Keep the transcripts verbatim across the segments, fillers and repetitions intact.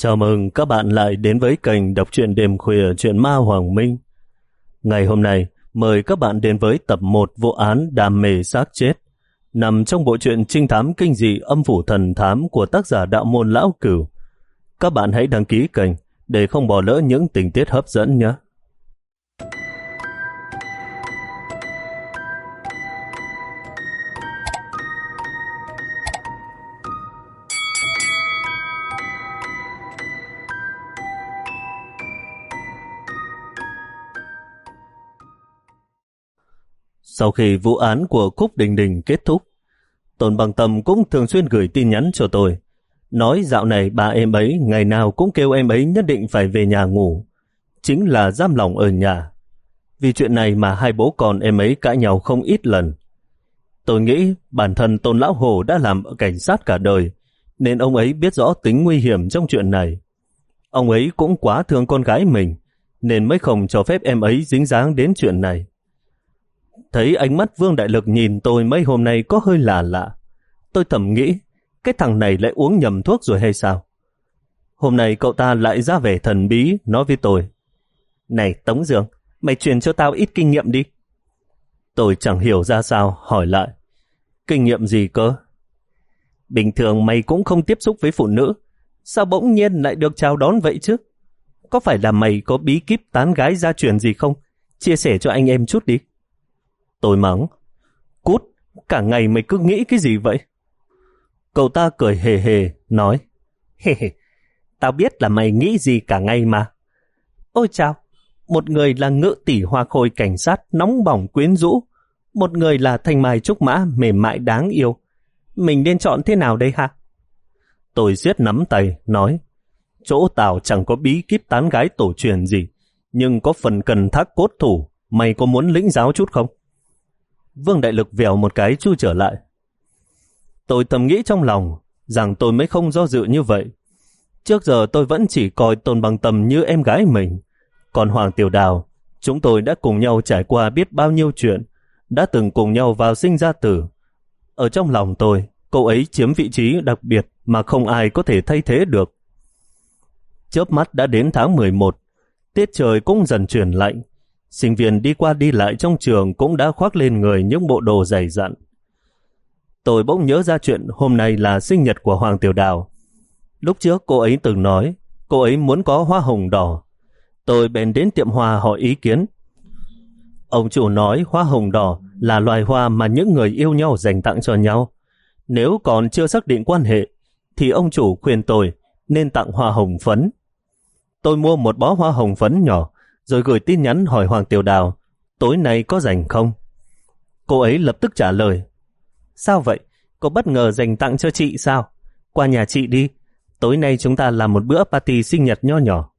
Chào mừng các bạn lại đến với kênh đọc truyện đêm khuya truyện ma Hoàng Minh. Ngày hôm nay, mời các bạn đến với tập một vụ án đam mê xác chết, nằm trong bộ truyện trinh thám kinh dị Âm Phủ Thần Thám của tác giả Đạo Môn Lão Cửu. Các bạn hãy đăng ký kênh để không bỏ lỡ những tình tiết hấp dẫn nhé. Sau khi vụ án của Cúc Đình Đình kết thúc, Tôn Bằng Tâm cũng thường xuyên gửi tin nhắn cho tôi, nói dạo này bà em ấy ngày nào cũng kêu em ấy nhất định phải về nhà ngủ, chính là giam lòng ở nhà. Vì chuyện này mà hai bố con em ấy cãi nhau không ít lần. Tôi nghĩ bản thân Tôn Lão Hồ đã làm cảnh sát cả đời, nên ông ấy biết rõ tính nguy hiểm trong chuyện này. Ông ấy cũng quá thương con gái mình, nên mới không cho phép em ấy dính dáng đến chuyện này. Thấy ánh mắt Vương Đại Lực nhìn tôi mấy hôm nay có hơi lạ lạ. Tôi thầm nghĩ, cái thằng này lại uống nhầm thuốc rồi hay sao? Hôm nay cậu ta lại ra vẻ thần bí, nói với tôi: "Này Tống Dương, mày truyền cho tao ít kinh nghiệm đi." Tôi chẳng hiểu ra sao, hỏi lại: "Kinh nghiệm gì cơ?" "Bình thường mày cũng không tiếp xúc với phụ nữ, sao bỗng nhiên lại được chào đón vậy chứ? Có phải là mày có bí kíp tán gái gia truyền gì không? Chia sẻ cho anh em chút đi." Tôi mắng: "Cút, cả ngày mày cứ nghĩ cái gì vậy?" Cậu ta cười hề hề, nói: "Hề hề, tao biết là mày nghĩ gì cả ngày mà. Ôi chao, một người là ngự tỷ hoa khôi cảnh sát nóng bỏng quyến rũ, một người là thanh mai trúc mã mềm mại đáng yêu. Mình nên chọn thế nào đây hả?" Tôi siết nắm tay, nói: "Chỗ tao chẳng có bí kíp tán gái tổ truyền gì, nhưng có phần cần thác cốt thủ, mày có muốn lĩnh giáo chút không?" Vương Đại Lực vèo một cái chui trở lại. Tôi thầm nghĩ trong lòng rằng tôi mới không do dự như vậy. Trước giờ tôi vẫn chỉ coi Tôn Bằng Tâm như em gái mình. Còn Hoàng Tiểu Đào, chúng tôi đã cùng nhau trải qua biết bao nhiêu chuyện, đã từng cùng nhau vào sinh ra tử. Ở trong lòng tôi, cô ấy chiếm vị trí đặc biệt mà không ai có thể thay thế được. Chớp mắt đã đến tháng mười một, tiết trời cũng dần chuyển lạnh. Sinh viên đi qua đi lại trong trường cũng đã khoác lên người những bộ đồ dày dặn. Tôi bỗng nhớ ra chuyện hôm nay là sinh nhật của Hoàng Tiểu Đào. Lúc trước cô ấy từng nói cô ấy muốn có hoa hồng đỏ. Tôi bèn đến tiệm hoa hỏi ý kiến. Ông chủ nói hoa hồng đỏ là loài hoa mà những người yêu nhau dành tặng cho nhau. Nếu còn chưa xác định quan hệ, thì ông chủ khuyên tôi nên tặng hoa hồng phấn. Tôi mua một bó hoa hồng phấn nhỏ, rồi gửi tin nhắn hỏi Hoàng Tiểu Đào tối nay có rảnh không. Cô ấy lập tức trả lời: "Sao vậy? Có bất ngờ dành tặng cho chị sao? Qua nhà chị đi, tối nay chúng ta làm một bữa party sinh nhật nho nhỏ."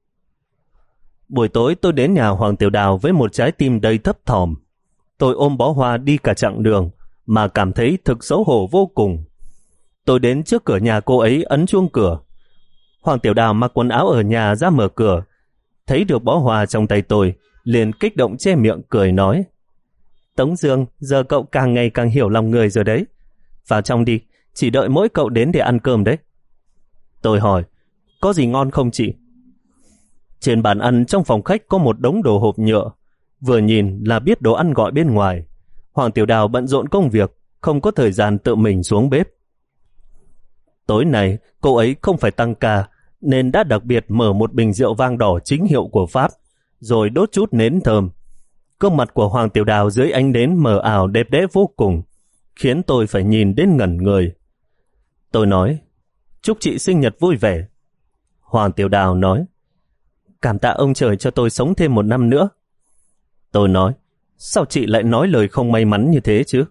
Buổi tối tôi đến nhà Hoàng Tiểu Đào với một trái tim đầy thấp thỏm. Tôi ôm bó hoa đi cả chặng đường mà cảm thấy thực xấu hổ vô cùng. Tôi đến trước cửa nhà cô ấy ấn chuông cửa. Hoàng Tiểu Đào mặc quần áo ở nhà ra mở cửa, thấy được bó hoa trong tay tôi, liền kích động che miệng cười nói: "Tống Dương, giờ cậu càng ngày càng hiểu lòng người rồi đấy. Vào trong đi, chỉ đợi mỗi cậu đến để ăn cơm đấy." Tôi hỏi: "Có gì ngon không chị?" Trên bàn ăn trong phòng khách có một đống đồ hộp nhựa, vừa nhìn là biết đồ ăn gọi bên ngoài. Hoàng Tiểu Đào bận rộn công việc, không có thời gian tự mình xuống bếp. Tối nay cô ấy không phải tăng ca, nên đã đặc biệt mở một bình rượu vang đỏ chính hiệu của Pháp, rồi đốt chút nến thơm. Gương mặt của Hoàng Tiểu Đào dưới ánh nến mờ ảo đẹp đẽ vô cùng, khiến tôi phải nhìn đến ngẩn người. Tôi nói: "Chúc chị sinh nhật vui vẻ." Hoàng Tiểu Đào nói: "Cảm tạ ông trời cho tôi sống thêm một năm nữa." Tôi nói: "Sao chị lại nói lời không may mắn như thế chứ?"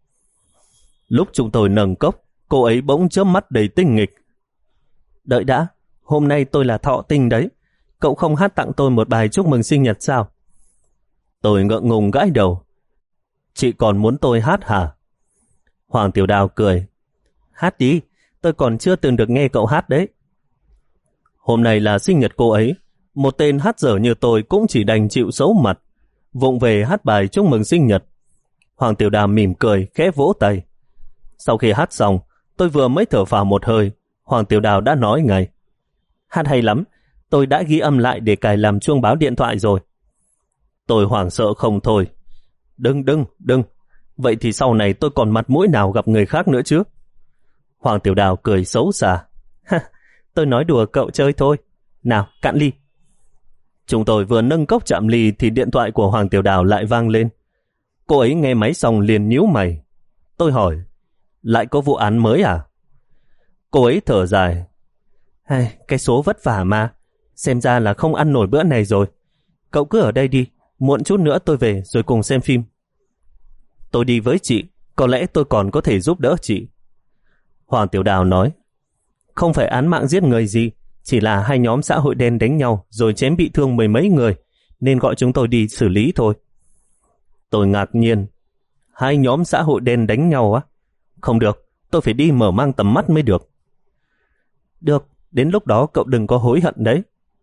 Lúc chúng tôi nâng cốc, cô ấy bỗng chớp mắt đầy tinh nghịch. "Đợi đã, hôm nay tôi là thọ tinh đấy. Cậu không hát tặng tôi một bài chúc mừng sinh nhật sao?" Tôi ngượng ngùng gãi đầu. "Chị còn muốn tôi hát hả?" Hoàng Tiểu Đào cười: "Hát đi, tôi còn chưa từng được nghe cậu hát đấy." Hôm nay là sinh nhật cô ấy, một tên hát dở như tôi cũng chỉ đành chịu xấu mặt, vụng về hát bài chúc mừng sinh nhật. Hoàng Tiểu Đào mỉm cười, khẽ vỗ tay. Sau khi hát xong, tôi vừa mới thở phào một hơi, Hoàng Tiểu Đào đã nói ngay: Hát hay lắm, tôi đã ghi âm lại để cài làm chuông báo điện thoại rồi. Tôi hoảng sợ không thôi. Đừng, đừng, đừng. Vậy thì sau này tôi còn mặt mũi nào gặp người khác nữa chứ? Hoàng Tiểu Đào cười xấu xa. Ha, tôi nói đùa cậu chơi thôi. Nào, cạn ly. Chúng tôi vừa nâng cốc chạm ly thì điện thoại của Hoàng Tiểu Đào lại vang lên. Cô ấy nghe máy xong liền nhíu mày. Tôi hỏi, lại có vụ án mới à? Cô ấy thở dài. Hey, cái số vất vả mà, xem ra là không ăn nổi bữa này rồi. Cậu cứ ở đây đi, muộn chút nữa tôi về rồi cùng xem phim. Tôi đi với chị, có lẽ tôi còn có thể giúp đỡ chị. Hoàng Tiểu Đào nói, không phải án mạng giết người gì, chỉ là hai nhóm xã hội đen đánh nhau rồi chém bị thương mười mấy người, nên gọi chúng tôi đi xử lý thôi. Tôi ngạc nhiên. Hai nhóm xã hội đen đánh nhau á? Không được, tôi phải đi mở mang tầm mắt mới được. Được, đến lúc đó cậu đừng có hối hận đấy.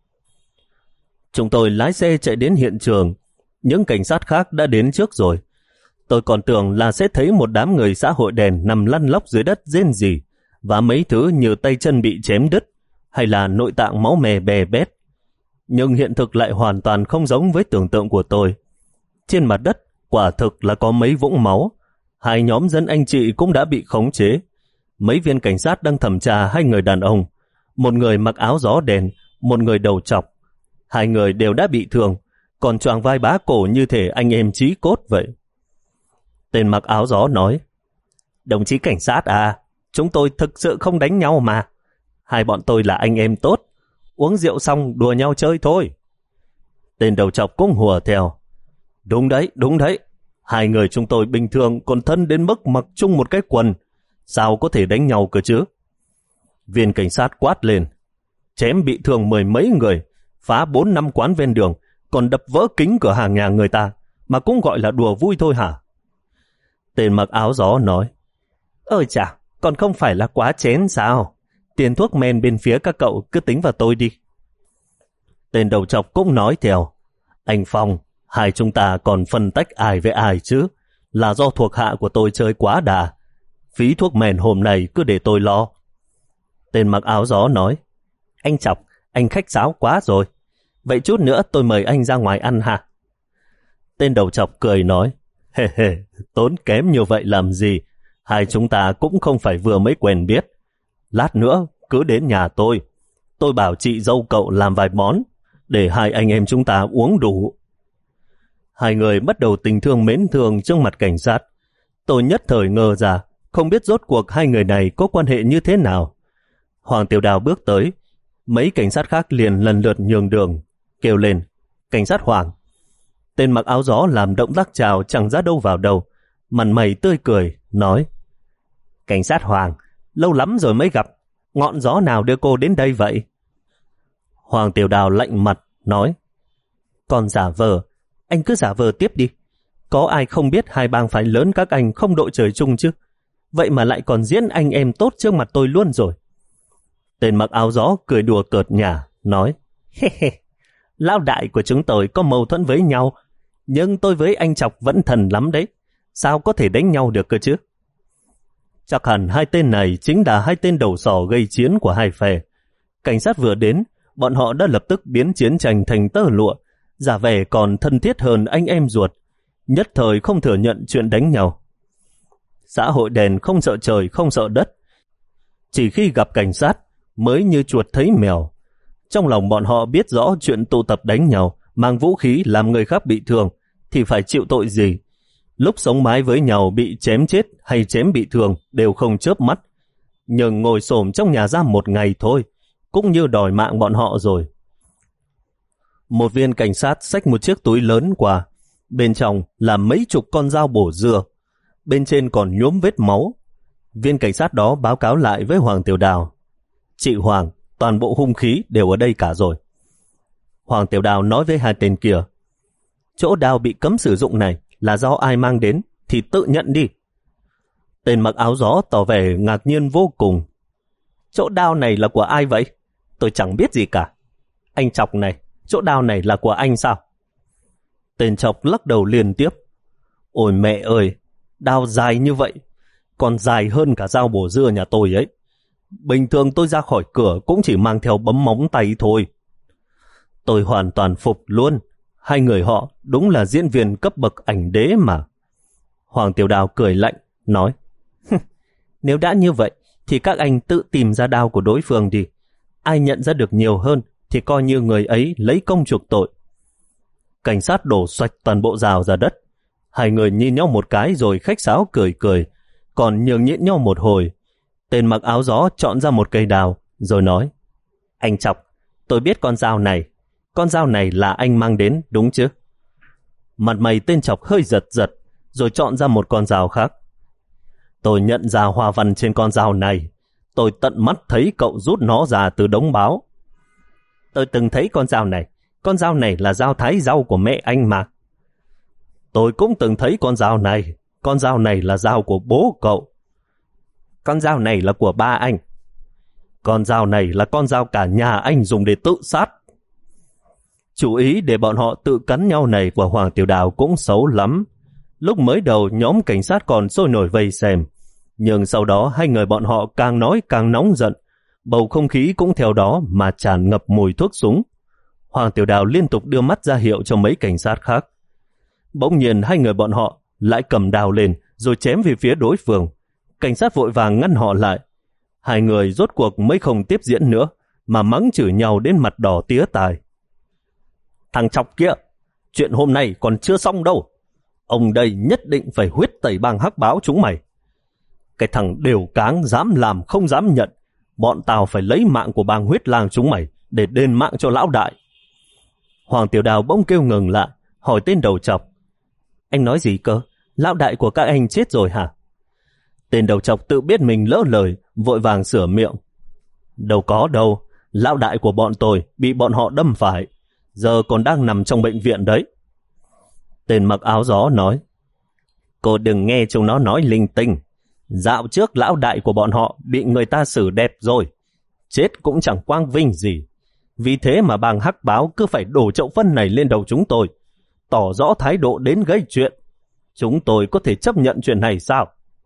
Chúng tôi lái xe chạy đến hiện trường. Những cảnh sát khác đã đến trước rồi. Tôi còn tưởng là sẽ thấy một đám người xã hội đen nằm lăn lóc dưới đất rên rỉ và mấy thứ như tay chân bị chém đứt hay là nội tạng máu me bè bét. Nhưng hiện thực lại hoàn toàn không giống với tưởng tượng của tôi. Trên mặt đất quả thực là có mấy vũng máu. Hai nhóm dân anh chị cũng đã bị khống chế. Mấy viên cảnh sát đang thẩm tra hai người đàn ông. Một người mặc áo gió đen, một người đầu trọc. Hai người đều đã bị thương, còn choàng vai bá cổ như thể anh em chí cốt vậy. Tên mặc áo gió nói, đồng chí cảnh sát à, chúng tôi thực sự không đánh nhau mà. Hai bọn tôi là anh em tốt, uống rượu xong đùa nhau chơi thôi. Tên đầu trọc cũng hùa theo, đúng đấy, đúng đấy. Hai người chúng tôi bình thường còn thân đến mức mặc chung một cái quần, sao có thể đánh nhau cơ chứ? Viên cảnh sát quát lên, chém bị thương mười mấy người, phá bốn năm quán ven đường, còn đập vỡ kính cửa hàng nhà người ta, mà cũng gọi là đùa vui thôi hả? Tên mặc áo gió nói, ơi chà, còn không phải là quá chén sao? Tiền thuốc men bên phía các cậu cứ tính vào tôi đi. Tên đầu trọc cũng nói theo, anh Phong, hai chúng ta còn phân tách ai với ai chứ? Là do thuộc hạ của tôi chơi quá đà. Phí thuốc men hôm nay cứ để tôi lo. Tên mặc áo gió nói, anh Chọc, anh khách sáo quá rồi. Vậy chút nữa tôi mời anh ra ngoài ăn hả? Tên đầu trọc cười nói, hề hề, tốn kém như vậy làm gì? Hai chúng ta cũng không phải vừa mới quen biết. Lát nữa cứ đến nhà tôi. Tôi bảo chị dâu cậu làm vài món, để hai anh em chúng ta uống đủ. Hai người bắt đầu tình thương mến thương trước mặt cảnh sát. Tôi nhất thời ngờ ra, không biết rốt cuộc hai người này có quan hệ như thế nào. Hoàng Tiểu Đào bước tới, mấy cảnh sát khác liền lần lượt nhường đường, kêu lên, cảnh sát Hoàng. Tên mặc áo gió làm động tác chào chẳng ra đâu vào đâu, mặt mày tươi cười, nói, cảnh sát Hoàng, lâu lắm rồi mới gặp, ngọn gió nào đưa cô đến đây vậy? Hoàng Tiểu Đào lạnh mặt, nói, còn giả vờ, anh cứ giả vờ tiếp đi. Có ai không biết hai bang phái lớn các anh không đội trời chung chứ? Vậy mà lại còn diễn anh em tốt trước mặt tôi luôn rồi. Tên mặc áo gió cười đùa cợt nhả, nói, he he, lão đại của chúng tôi có mâu thuẫn với nhau, nhưng tôi với anh Chọc vẫn thần lắm đấy. Sao có thể đánh nhau được cơ chứ? Chắc hẳn hai tên này chính là hai tên đầu sỏ gây chiến của hai phe. Cảnh sát vừa đến, bọn họ đã lập tức biến chiến tranh thành tơ lụa, giả vẻ còn thân thiết hơn anh em ruột, nhất thời không thừa nhận chuyện đánh nhau. Xã hội đen không sợ trời không sợ đất, chỉ khi gặp cảnh sát mới như chuột thấy mèo. Trong lòng bọn họ biết rõ chuyện tụ tập đánh nhau, mang vũ khí làm người khác bị thương thì phải chịu tội gì. Lúc sống mái với nhau bị chém chết hay chém bị thương đều không chớp mắt, nhưng ngồi xổm trong nhà giam một ngày thôi cũng như đòi mạng bọn họ rồi. Một viên cảnh sát xách một chiếc túi lớn qua, bên trong là mấy chục con dao bổ dưa, bên trên còn nhuốm vết máu. Viên cảnh sát đó báo cáo lại với Hoàng Tiểu Đào, chị Hoàng, toàn bộ hung khí đều ở đây cả rồi. Hoàng Tiểu Đào nói với hai tên kia, chỗ đao bị cấm sử dụng này là do ai mang đến thì tự nhận đi. Tên mặc áo gió tỏ vẻ ngạc nhiên vô cùng. Chỗ đao này là của ai vậy? Tôi chẳng biết gì cả. Anh Chọc này, chỗ đao này là của anh sao? Tên Chọc lắc đầu liên tiếp. Ôi mẹ ơi, đao dài như vậy, còn dài hơn cả dao bổ dưa nhà tôi ấy. bình thường tôi ra khỏi cửa cũng chỉ mang theo bấm móng tay thôi. Tôi hoàn toàn phục luôn. Hai người họ đúng là diễn viên cấp bậc ảnh đế mà. Hoàng Tiểu Đào cười lạnh, nói: Nếu đã như vậy, thì các anh tự tìm ra đao của đối phương đi. Ai nhận ra được nhiều hơn, thì coi như người ấy lấy công chuộc tội. Cảnh sát đổ xoạch toàn bộ rào ra đất. Hai người nhìn nhau một cái rồi khách sáo cười cười, còn nhường nhịn nhau một hồi. Tên mặc áo gió chọn ra một cây đào, rồi nói: Anh Chọc, tôi biết con dao này. Con dao này là anh mang đến, đúng chứ? Mặt mày tên Chọc hơi giật giật, rồi chọn ra một con dao khác. Tôi nhận ra hoa văn trên con dao này. Tôi tận mắt thấy cậu rút nó ra từ đống báo. Tôi từng thấy con dao này. Con dao này là dao thái rau của mẹ anh mà. Tôi cũng từng thấy con dao này. Con dao này là dao của bố cậu. Con dao này là của ba anh. Con dao này là con dao cả nhà anh dùng để tự sát. Chủ ý để bọn họ tự cắn nhau này của Hoàng Tiểu Đào cũng xấu lắm. Lúc mới đầu nhóm cảnh sát còn sôi nổi vây xem, nhưng sau đó hai người bọn họ càng nói càng nóng giận, bầu không khí cũng theo đó mà tràn ngập mùi thuốc súng. Hoàng Tiểu Đào liên tục đưa mắt ra hiệu cho mấy cảnh sát khác. Bỗng nhiên hai người bọn họ lại cầm đao lên rồi chém về phía đối phương. Cảnh sát vội vàng ngăn họ lại. Hai người rốt cuộc mới không tiếp diễn nữa, mà mắng chửi nhau đến mặt đỏ tía tai. Thằng Chọc kia, chuyện hôm nay còn chưa xong đâu. Ông đây nhất định phải huyết tẩy bang Hắc Báo chúng mày. Cái thằng đều cáng dám làm không dám nhận. Bọn tao phải lấy mạng của bang Huyết Lang chúng mày để đền mạng cho lão đại. Hoàng Tiểu Đào bỗng kêu ngừng lại, hỏi tên đầu chọc: Anh nói gì cơ? Lão đại của các anh chết rồi hả? Tên đầu chọc tự biết mình lỡ lời, vội vàng sửa miệng: Đâu có đâu, lão đại của bọn tôi bị bọn họ đâm phải, giờ còn đang nằm trong bệnh viện đấy. Tên mặc áo gió nói: Cô đừng nghe chúng nó nói linh tinh. Dạo trước lão đại của bọn họ bị người ta xử đẹp rồi, chết cũng chẳng quang vinh gì. Vì thế mà bang Hắc Báo cứ phải đổ chậu phân này lên đầu chúng tôi, tỏ rõ thái độ đến gây chuyện. Chúng tôi có thể chấp nhận chuyện này sao?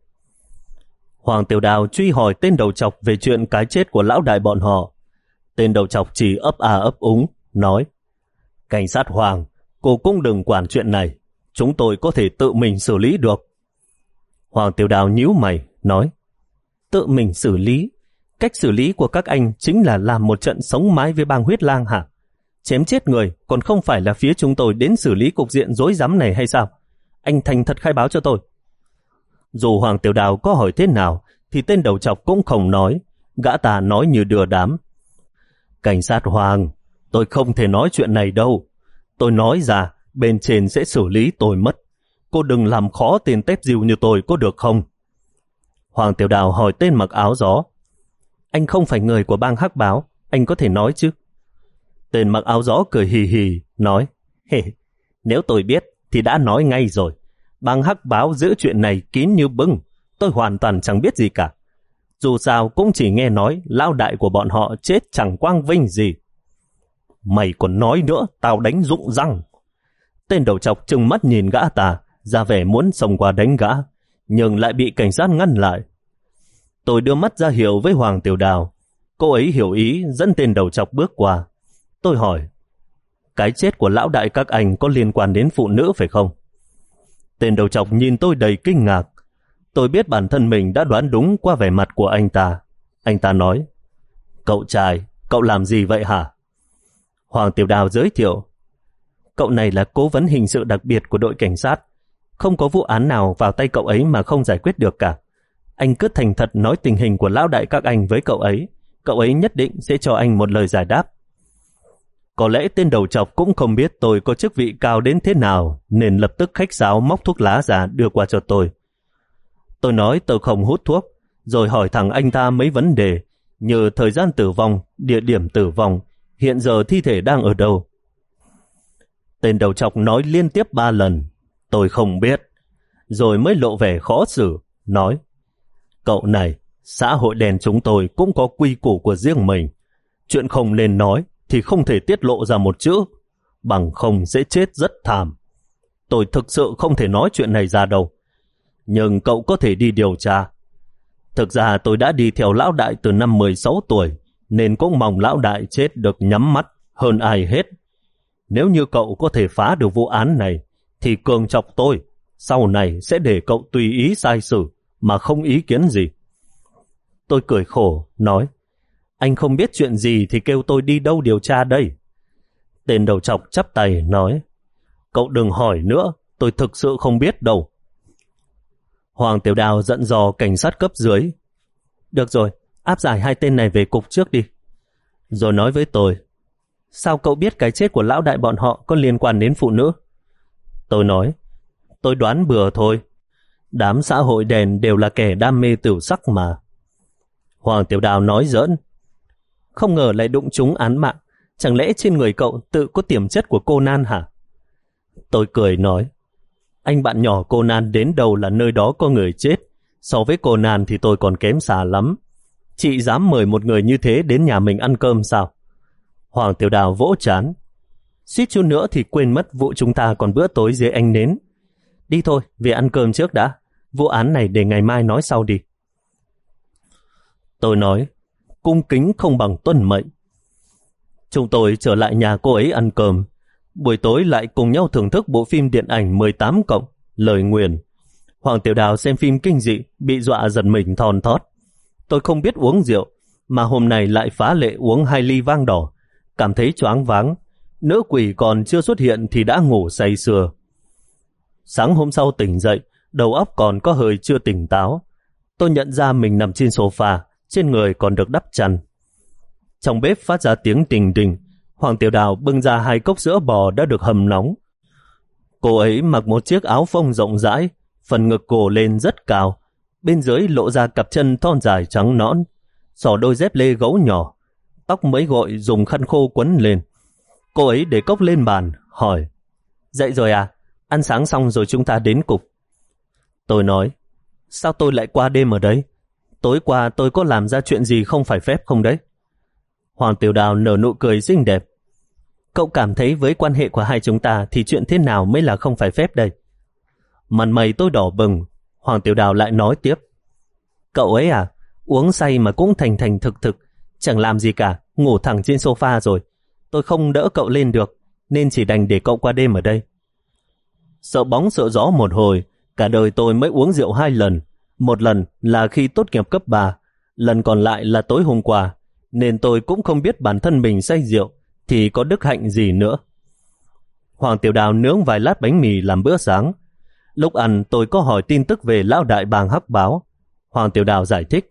Hoàng Tiểu Đào truy hỏi tên đầu chọc về chuyện cái chết của lão đại bọn họ. Tên đầu chọc chỉ ấp à ấp úng, nói: Cảnh sát Hoàng, cô cũng đừng quản chuyện này. Chúng tôi có thể tự mình xử lý được. Hoàng Tiểu Đào nhíu mày, nói: Tự mình xử lý? Cách xử lý của các anh chính là làm một trận sống mái với bang Huyết Lang hả? Chém chết người còn không phải là phía chúng tôi đến xử lý cục diện rối rắm này hay sao? Anh thành thật khai báo cho tôi. Dù Hoàng Tiểu Đào có hỏi thế nào thì tên đầu chọc cũng không nói. Gã ta nói như đưa đám: Cảnh sát Hoàng, tôi không thể nói chuyện này đâu. Tôi nói ra bên trên sẽ xử lý tôi mất. Cô đừng làm khó tên tép diêu như tôi có được không? Hoàng Tiểu Đào hỏi tên mặc áo gió: Anh không phải người của bang Hắc Báo, anh có thể nói chứ? Tên mặc áo gió cười hì hì, nói: Hề, nếu tôi biết thì đã nói ngay rồi. Bang Hắc Báo giữ chuyện này kín như bưng. Tôi hoàn toàn chẳng biết gì cả. Dù sao cũng chỉ nghe nói lão đại của bọn họ chết chẳng quang vinh gì. Mày còn nói nữa, tao đánh rụng răng. Tên đầu chọc trừng mắt nhìn gã ta, ra vẻ muốn xông qua đánh gã, nhưng lại bị cảnh sát ngăn lại. Tôi đưa mắt ra hiệu với Hoàng Tiểu Đào. Cô ấy hiểu ý dẫn tên đầu chọc bước qua. Tôi hỏi: Cái chết của lão đại các anh có liên quan đến phụ nữ phải không? Tên đầu chọc nhìn tôi đầy kinh ngạc. Tôi biết bản thân mình đã đoán đúng qua vẻ mặt của anh ta. Anh ta nói: Cậu trai, cậu làm gì vậy hả? Hoàng Tiểu Đào giới thiệu: Cậu này là cố vấn hình sự đặc biệt của đội cảnh sát. Không có vụ án nào vào tay cậu ấy mà không giải quyết được cả. Anh cứ thành thật nói tình hình của lão đại các anh với cậu ấy. Cậu ấy nhất định sẽ cho anh một lời giải đáp. Có lẽ tên đầu chọc cũng không biết tôi có chức vị cao đến thế nào, nên lập tức khách sáo móc thuốc lá ra đưa qua cho tôi. Tôi nói tôi không hút thuốc, rồi hỏi thẳng anh ta mấy vấn đề, như thời gian tử vong, địa điểm tử vong, hiện giờ thi thể đang ở đâu. Tên đầu chọc nói liên tiếp ba lần: Tôi không biết. Rồi mới lộ vẻ khó xử, nói: Cậu này, xã hội đen chúng tôi cũng có quy củ của riêng mình. Chuyện không nên nói thì không thể tiết lộ ra một chữ, bằng không sẽ chết rất thảm. Tôi thực sự không thể nói chuyện này ra đâu. Nhưng cậu có thể đi điều tra. Thực ra tôi đã đi theo lão đại từ năm mười sáu tuổi, nên cũng mong lão đại chết được nhắm mắt hơn ai hết. Nếu như cậu có thể phá được vụ án này, thì cường chọc tôi, sau này sẽ để cậu tùy ý sai xử, mà không ý kiến gì. Tôi cười khổ, nói, anh không biết chuyện gì thì kêu tôi đi đâu điều tra đây. Tên đầu trọc chắp tay, nói, cậu đừng hỏi nữa, tôi thực sự không biết đâu. Hoàng Tiểu Đào giận dò cảnh sát cấp dưới. Được rồi, áp giải hai tên này về cục trước đi. Rồi nói với tôi, sao cậu biết cái chết của lão đại bọn họ có liên quan đến phụ nữ? Tôi nói, tôi đoán bừa thôi. Đám xã hội đèn đều là kẻ đam mê tửu sắc mà. Hoàng Tiểu Đào nói giỡn, không ngờ lại đụng trúng án mạng. Chẳng lẽ trên người cậu tự có tiềm chất của Conan hả? Tôi cười nói, anh bạn nhỏ Conan đến đâu là nơi đó có người chết. So với Conan thì tôi còn kém xa lắm. Chị dám mời một người như thế đến nhà mình ăn cơm sao? Hoàng Tiểu Đào vỗ trán, suýt chút nữa thì quên mất vụ chúng ta còn bữa tối dưới ánh nến. Đi thôi, về ăn cơm trước đã. Vụ án này để ngày mai nói sau đi. Tôi nói, cung kính không bằng tuân mệnh. Chúng tôi trở lại nhà cô ấy ăn cơm. Buổi tối lại cùng nhau thưởng thức bộ phim điện ảnh mười tám cộng, Lời Nguyền. Hoàng Tiểu Đào xem phim kinh dị, bị dọa giật mình thon thót. Tôi không biết uống rượu, mà hôm nay lại phá lệ uống hai ly vang đỏ, cảm thấy choáng váng. Nữ quỷ còn chưa xuất hiện thì đã ngủ say sưa. Sáng hôm sau tỉnh dậy, đầu óc còn có hơi chưa tỉnh táo. Tôi nhận ra mình nằm trên sofa, trên người còn được đắp chăn. Trong bếp phát ra tiếng đình đình. Hoàng Tiểu Đào bưng ra hai cốc sữa bò đã được hầm nóng. Cô ấy mặc một chiếc áo phông rộng rãi, phần ngực cổ lên rất cao, bên dưới lộ ra cặp chân thon dài trắng nõn, xỏ đôi dép lê gấu nhỏ, tóc mới gội dùng khăn khô quấn lên. Cô ấy để cốc lên bàn, hỏi, dậy rồi à? Ăn sáng xong rồi chúng ta đến cục. Tôi nói, sao tôi lại qua đêm ở đấy? Tối qua tôi có làm ra chuyện gì không phải phép không đấy? Hoàng Tiểu Đào nở nụ cười xinh đẹp. Cậu cảm thấy với quan hệ của hai chúng ta thì chuyện thế nào mới là không phải phép đây? Mặt mày tôi đỏ bừng. Hoàng Tiểu Đào lại nói tiếp, cậu ấy à, uống say mà cũng thành thành thực thực, chẳng làm gì cả, ngủ thẳng trên sofa rồi. Tôi không đỡ cậu lên được, nên chỉ đành để cậu qua đêm ở đây. Sợ bóng sợ gió một hồi, cả đời tôi mới uống rượu hai lần. Một lần là khi tốt nghiệp cấp ba, lần còn lại là tối hôm qua, nên tôi cũng không biết bản thân mình say rượu thì có đức hạnh gì nữa. Hoàng Tiểu Đào nướng vài lát bánh mì làm bữa sáng. Lúc ăn tôi có hỏi tin tức về lão đại bang Hắc Báo. Hoàng Tiểu Đào giải thích,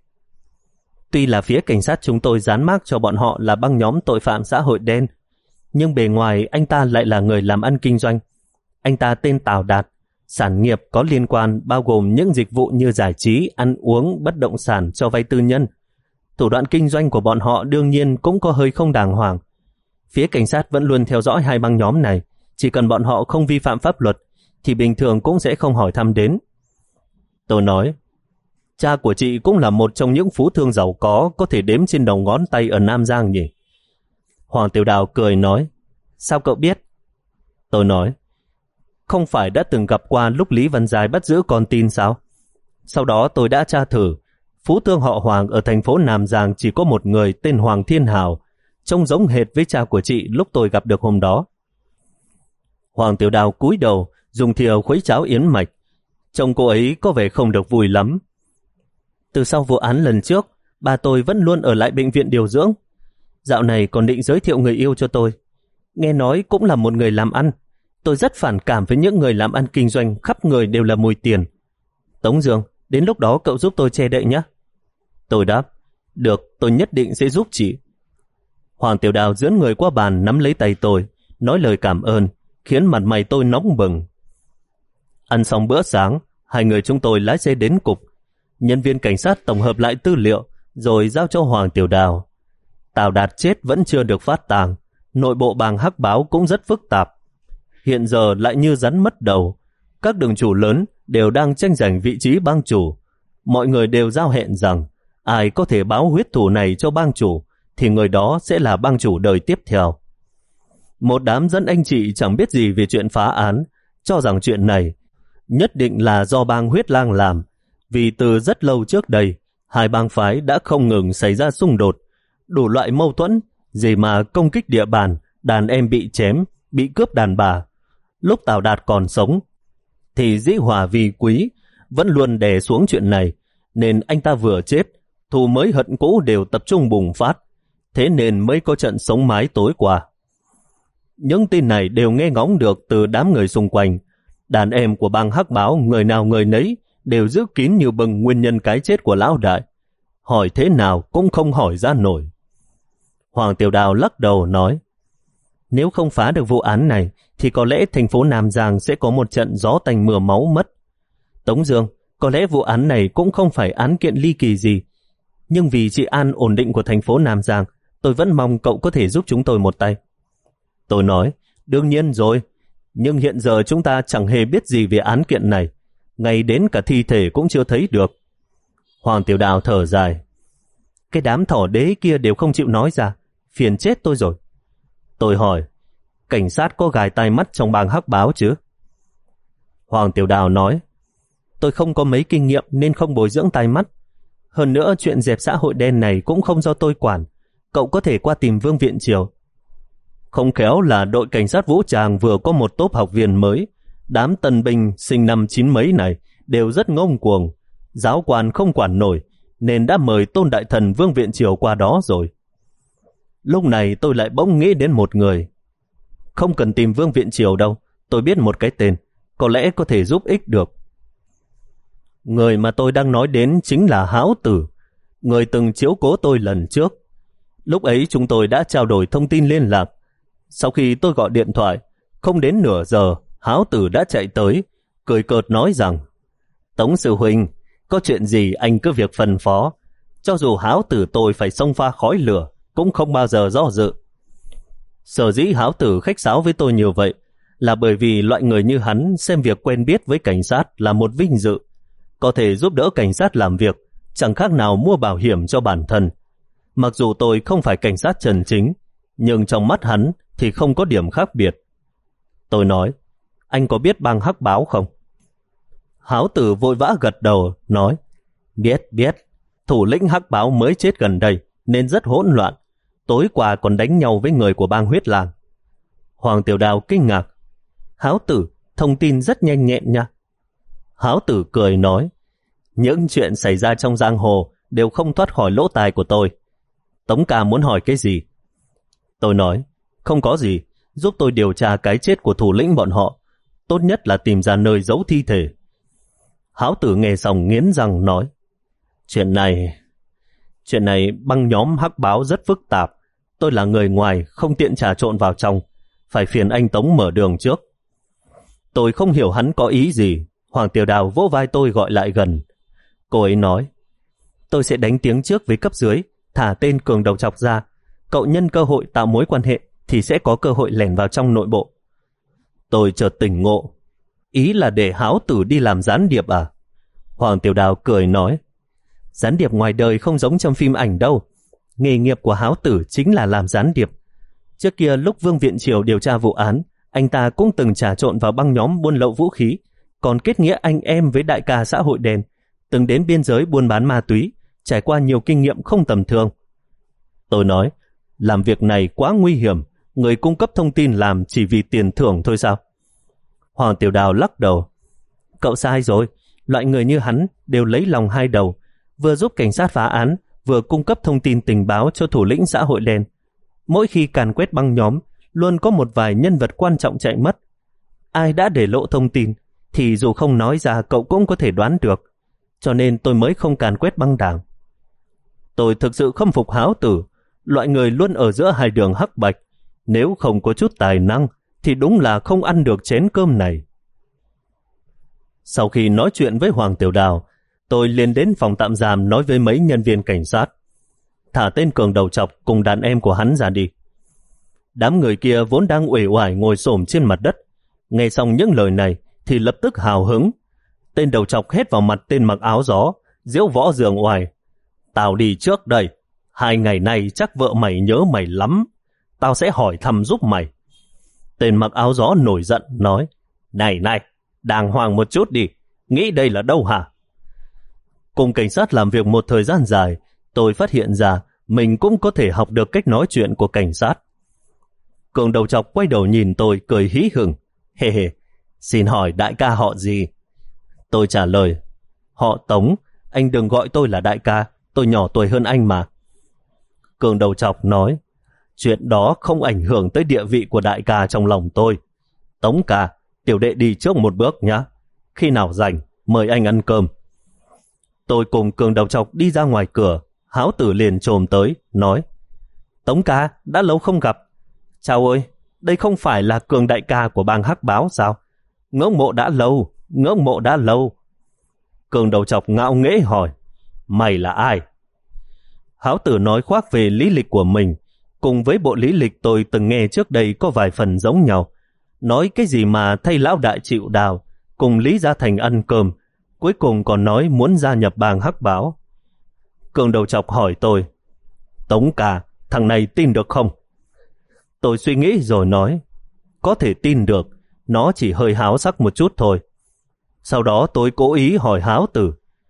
tuy là phía cảnh sát chúng tôi dán mác cho bọn họ là băng nhóm tội phạm xã hội đen, nhưng bề ngoài anh ta lại là người làm ăn kinh doanh. Anh ta tên Tào Đạt, sản nghiệp có liên quan bao gồm những dịch vụ như giải trí, ăn uống, bất động sản, cho vay tư nhân. Thủ đoạn kinh doanh của bọn họ đương nhiên cũng có hơi không đàng hoàng. Phía cảnh sát vẫn luôn theo dõi hai băng nhóm này, chỉ cần bọn họ không vi phạm pháp luật thì bình thường cũng sẽ không hỏi thăm đến. Tôi nói, cha của chị cũng là một trong những phú thương giàu có có thể đếm trên đầu ngón tay ở Nam Giang nhỉ? Hoàng Tiểu Đào cười nói, sao cậu biết? Tôi nói, không phải đã từng gặp qua lúc Lý Văn Giai bắt giữ con tin sao? Sau đó tôi đã tra thử, phú thương họ Hoàng ở thành phố Nam Giang chỉ có một người tên Hoàng Thiên Hào, trông giống hệt với cha của chị lúc tôi gặp được hôm đó. Hoàng Tiểu Đào cúi đầu, dùng thìa khuấy cháo yến mạch. Trông cô ấy có vẻ không được vui lắm. Từ sau vụ án lần trước, ba tôi vẫn luôn ở lại bệnh viện điều dưỡng. Dạo này còn định giới thiệu người yêu cho tôi. Nghe nói cũng là một người làm ăn. Tôi rất phản cảm với những người làm ăn kinh doanh khắp người đều là mùi tiền. Tống Dương, đến lúc đó cậu giúp tôi che đậy nhé. Tôi đáp, được, tôi nhất định sẽ giúp chị. Hoàng Tiểu Đào dướn người qua bàn nắm lấy tay tôi, nói lời cảm ơn, khiến mặt mày tôi nóng bừng. Ăn xong bữa sáng, hai người chúng tôi lái xe đến cục. Nhân viên cảnh sát tổng hợp lại tư liệu, rồi giao cho Hoàng Tiểu Đào. Tào Đạt chết vẫn chưa được phát tang, nội bộ bang Hắc Báo cũng rất phức tạp. Hiện giờ lại như rắn mất đầu, các đường chủ lớn đều đang tranh giành vị trí bang chủ. Mọi người đều giao hẹn rằng ai có thể báo huyết thủ này cho bang chủ thì người đó sẽ là bang chủ đời tiếp theo. Một đám dân anh chị chẳng biết gì về chuyện phá án, cho rằng chuyện này nhất định là do bang Huyết Lang làm, vì từ rất lâu trước đây Hai bang phái đã không ngừng xảy ra xung đột, đủ loại mâu thuẫn, gì mà công kích địa bàn, đàn em bị chém, bị cướp đàn bà. Lúc Tào Đạt còn sống, thì Dĩ Hòa vì quý vẫn luôn đè xuống chuyện này, nên anh ta vừa chết, thù mới hận cũ đều tập trung bùng phát, thế nên mới có trận sống mái tối qua. Những tin này đều nghe ngóng được từ đám người xung quanh. Đàn em của bang Hắc Báo người nào người nấy đều giữ kín như bừng nguyên nhân cái chết của lão đại. Hỏi thế nào cũng không hỏi ra nổi. Hoàng Tiểu Đào lắc đầu nói, nếu không phá được vụ án này thì có lẽ thành phố Nam Giang sẽ có một trận gió tanh mưa máu mất. Tống Dương, có lẽ vụ án này cũng không phải án kiện ly kỳ gì, nhưng vì trị an ổn định của thành phố Nam Giang, tôi vẫn mong cậu có thể giúp chúng tôi một tay. Tôi nói, đương nhiên rồi, nhưng hiện giờ chúng ta chẳng hề biết gì về án kiện này, ngay đến cả thi thể cũng chưa thấy được. Hoàng Tiểu Đào thở dài, cái đám thỏ đế kia đều không chịu nói ra, phiền chết tôi rồi. Tôi hỏi, cảnh sát có gài tai mắt trong bang Hắc Báo chứ? Hoàng Tiểu Đào nói, tôi không có mấy kinh nghiệm nên không bồi dưỡng tai mắt. Hơn nữa chuyện dẹp xã hội đen này cũng không do tôi quản, cậu có thể qua tìm Vương Viện Triều. Không khéo là đội cảnh sát vũ trang vừa có một tốp học viên mới, đám tân binh sinh năm chín mấy này đều rất ngông cuồng, giáo quan không quản nổi, nên đã mời Tôn Đại Thần Vương Viện Triều qua đó rồi. Lúc này tôi lại bỗng nghĩ đến một người. Không cần tìm Vương Viện Triều đâu, tôi biết một cái tên, có lẽ có thể giúp ích được. Người mà tôi đang nói đến chính là Háo Tử, người từng chiếu cố tôi lần trước. Lúc ấy chúng tôi đã trao đổi thông tin liên lạc. Sau khi tôi gọi điện thoại, không đến nửa giờ, Háo Tử đã chạy tới, cười cợt nói rằng, Tống sư huynh, có chuyện gì anh cứ việc phân phó. Cho dù Háo Tử tôi phải xông pha khói lửa, cũng không bao giờ do dự. Sở dĩ Háo Tử khách sáo với tôi nhiều vậy là bởi vì loại người như hắn xem việc quen biết với cảnh sát là một vinh dự. Có thể giúp đỡ cảnh sát làm việc, chẳng khác nào mua bảo hiểm cho bản thân. Mặc dù tôi không phải cảnh sát chân chính, nhưng trong mắt hắn thì không có điểm khác biệt. Tôi nói, anh có biết bang Hắc Báo không? Háo Tử vội vã gật đầu, nói, biết, biết. Thủ lĩnh Hắc Báo mới chết gần đây, nên rất hỗn loạn. Tối qua còn đánh nhau với người của bang Huyết Lang. Hoàng Tiểu Đào kinh ngạc, Háo Tử, thông tin rất nhanh nhẹn nha. Háo Tử cười nói, những chuyện xảy ra trong giang hồ đều không thoát khỏi lỗ tai của tôi. Tống ca muốn hỏi cái gì? Tôi nói, không có gì, giúp tôi điều tra cái chết của thủ lĩnh bọn họ. Tốt nhất là tìm ra nơi giấu thi thể. Háo Tử nghe xong nghiến răng nói, Chuyện này... Chuyện này băng nhóm Hắc Báo rất phức tạp. Tôi là người ngoài, không tiện trà trộn vào trong. Phải phiền anh Tống mở đường trước. Tôi không hiểu hắn có ý gì. Hoàng Tiểu Đào vỗ vai tôi gọi lại gần. Cô ấy nói, tôi sẽ đánh tiếng trước với cấp dưới, thả tên Cường Đầu Chọc ra. Cậu nhân cơ hội tạo mối quan hệ thì sẽ có cơ hội lẻn vào trong nội bộ. Tôi chợt tỉnh ngộ. Ý là để Háo Tử đi làm gián điệp à? Hoàng Tiểu Đào cười nói, gián điệp ngoài đời không giống trong phim ảnh đâu. Nghề nghiệp của Háo Tử chính là làm gián điệp. Trước kia lúc Vương Viện Triều điều tra vụ án, anh ta cũng từng trà trộn vào băng nhóm buôn lậu vũ khí, còn kết nghĩa anh em với đại ca xã hội đen, từng đến biên giới buôn bán ma túy, trải qua nhiều kinh nghiệm không tầm thường. Tôi nói, làm việc này quá nguy hiểm, người cung cấp thông tin làm chỉ vì tiền thưởng thôi sao? Hoàng Tiểu Đào lắc đầu, cậu sai rồi, loại người như hắn đều lấy lòng hai đầu, vừa giúp cảnh sát phá án, vừa cung cấp thông tin tình báo cho thủ lĩnh xã hội đen. Mỗi khi càn quét băng nhóm, luôn có một vài nhân vật quan trọng chạy mất. Ai đã để lộ thông tin, thì dù không nói ra cậu cũng có thể đoán được. Cho nên tôi mới không càn quét băng đảng. Tôi thực sự khâm phục Háo Tử, loại người luôn ở giữa hai đường hắc bạch. Nếu không có chút tài năng, thì đúng là không ăn được chén cơm này. Sau khi nói chuyện với Hoàng Tiểu Đào, tôi liền đến phòng tạm giam nói với mấy nhân viên cảnh sát, thả tên Cường Đầu Chọc cùng đàn em của hắn ra đi. Đám người kia vốn đang uể oải ngồi xổm trên mặt đất, nghe xong những lời này thì lập tức hào hứng. Tên Đầu Chọc hét vào mặt tên mặc áo gió, diễu võ dường oải, tao đi trước đây, hai ngày nay chắc vợ mày nhớ mày lắm, tao sẽ hỏi thăm giúp mày. Tên mặc áo gió nổi giận nói, này này, đàng hoàng một chút đi, nghĩ đây là đâu hả? Cùng cảnh sát làm việc một thời gian dài, tôi phát hiện ra mình cũng có thể học được cách nói chuyện của cảnh sát. Cường đầu chọc quay đầu nhìn tôi cười hí hửng. Hề hề, xin hỏi đại ca họ gì? Tôi trả lời, họ Tống, anh đừng gọi tôi là đại ca, tôi nhỏ tuổi hơn anh mà. Cường đầu chọc nói, chuyện đó không ảnh hưởng tới địa vị của đại ca trong lòng tôi. Tống ca, tiểu đệ đi trước một bước nhé. Khi nào rảnh, mời anh ăn cơm. Tôi cùng Cường đầu chọc đi ra ngoài cửa, Háo Tử liền chồm tới, nói, Tống ca, đã lâu không gặp. Chào ơi, đây không phải là Cường đại ca của bang Hắc Báo sao? Ngưỡng mộ đã lâu, ngưỡng mộ đã lâu. Cường đầu chọc ngạo nghễ hỏi, mày là ai? Háo Tử nói khoác về lý lịch của mình, cùng với bộ lý lịch tôi từng nghe trước đây có vài phần giống nhau. Nói cái gì mà thay lão đại chịu đào, cùng Lý Gia Thành ăn cơm, cuối cùng còn nói muốn gia nhập bang Hắc Báo. Cường đầu chọc hỏi tôi, Tống ca, thằng này tin được không? Tôi suy nghĩ rồi nói, có thể tin được, nó chỉ hơi háo sắc một chút thôi. Sau đó tôi cố ý hỏi Háo Tử,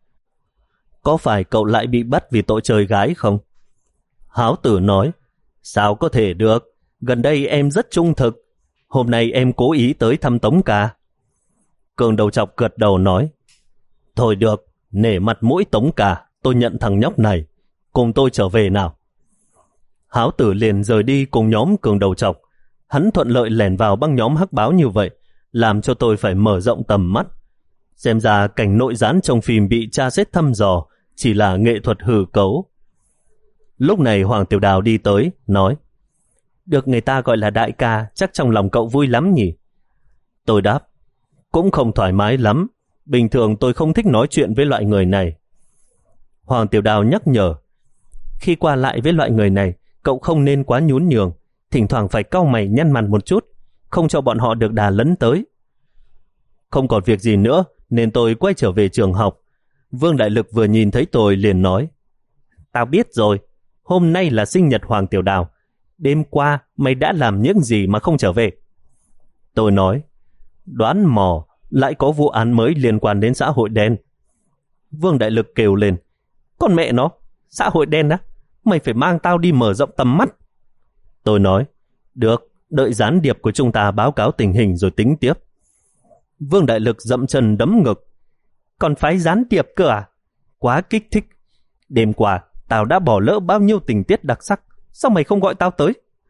có phải cậu lại bị bắt vì tội chơi gái không? Háo Tử nói, sao có thể được, gần đây em rất trung thực, hôm nay em cố ý tới thăm Tống ca. Cường đầu chọc gật đầu nói, thôi được, nể mặt mũi Tống ca, tôi nhận thằng nhóc này, cùng tôi trở về nào. Háo Tử liền rời đi cùng nhóm Cường đầu chọc. Hắn thuận lợi lẻn vào băng nhóm Hắc Báo như vậy, làm cho tôi phải mở rộng tầm mắt. Xem ra cảnh nội gián trong phim bị tra xét thăm dò chỉ là nghệ thuật hư cấu. Lúc này Hoàng Tiểu Đào đi tới, nói, được người ta gọi là đại ca, chắc trong lòng cậu vui lắm nhỉ? Tôi đáp, cũng không thoải mái lắm, bình thường tôi không thích nói chuyện với loại người này. Hoàng Tiểu Đào nhắc nhở, khi qua lại với loại người này, cậu không nên quá nhún nhường, thỉnh thoảng phải cau mày nhăn mặt một chút, không cho bọn họ được đà lấn tới. Không còn việc gì nữa, nên tôi quay trở về trường học. Vương Đại Lực vừa nhìn thấy tôi liền nói, tao biết rồi, hôm nay là sinh nhật Hoàng Tiểu Đào, đêm qua mày đã làm những gì mà không trở về? Tôi nói, đoán mò, lại có vụ án mới liên quan đến xã hội đen. Vương Đại Lực kêu lên, con mẹ nó, xã hội đen á, mày phải mang tao đi mở rộng tầm mắt. Tôi nói, được, đợi gián điệp của chúng ta báo cáo tình hình rồi tính tiếp. Vương Đại Lực dậm chân đấm ngực, còn phái gián điệp cơ à? Quá kích thích. Đêm qua, tao đã bỏ lỡ bao nhiêu tình tiết đặc sắc, sao mày không gọi tao tới?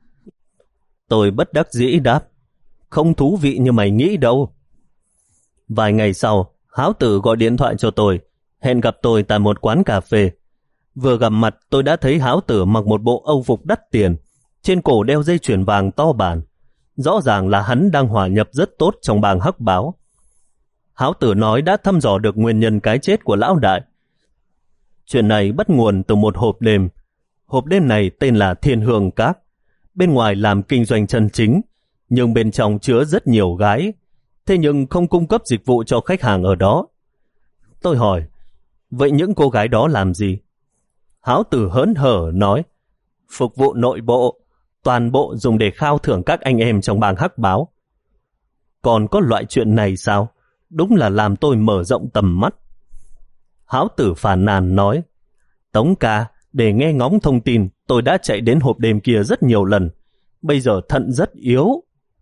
Tôi bất đắc dĩ đáp, không thú vị như mày nghĩ đâu. Vài ngày sau, Háo Tử gọi điện thoại cho tôi, hẹn gặp tôi tại một quán cà phê. Vừa gặp mặt tôi đã thấy Háo Tử mặc một bộ âu phục đắt tiền, trên cổ đeo dây chuyền vàng to bản. Rõ ràng là hắn đang hòa nhập rất tốt trong bang Hắc Báo. Háo Tử nói đã thăm dò được nguyên nhân cái chết của lão đại. Chuyện này bắt nguồn từ một hộp đêm. Hộp đêm này tên là Thiên Hương Các. Bên ngoài làm kinh doanh chân chính, nhưng bên trong chứa rất nhiều gái, thế nhưng không cung cấp dịch vụ cho khách hàng ở đó. Tôi hỏi, vậy những cô gái đó làm gì? Háo Tử hớn hở nói, phục vụ nội bộ, toàn bộ dùng để khao thưởng các anh em trong bang Hắc Báo. Còn có loại chuyện này sao? Đúng là làm tôi mở rộng tầm mắt. Háo Tử phàn nàn nói, Tống ca, để nghe ngóng thông tin, tôi đã chạy đến hộp đêm kia rất nhiều lần, bây giờ thận rất yếu.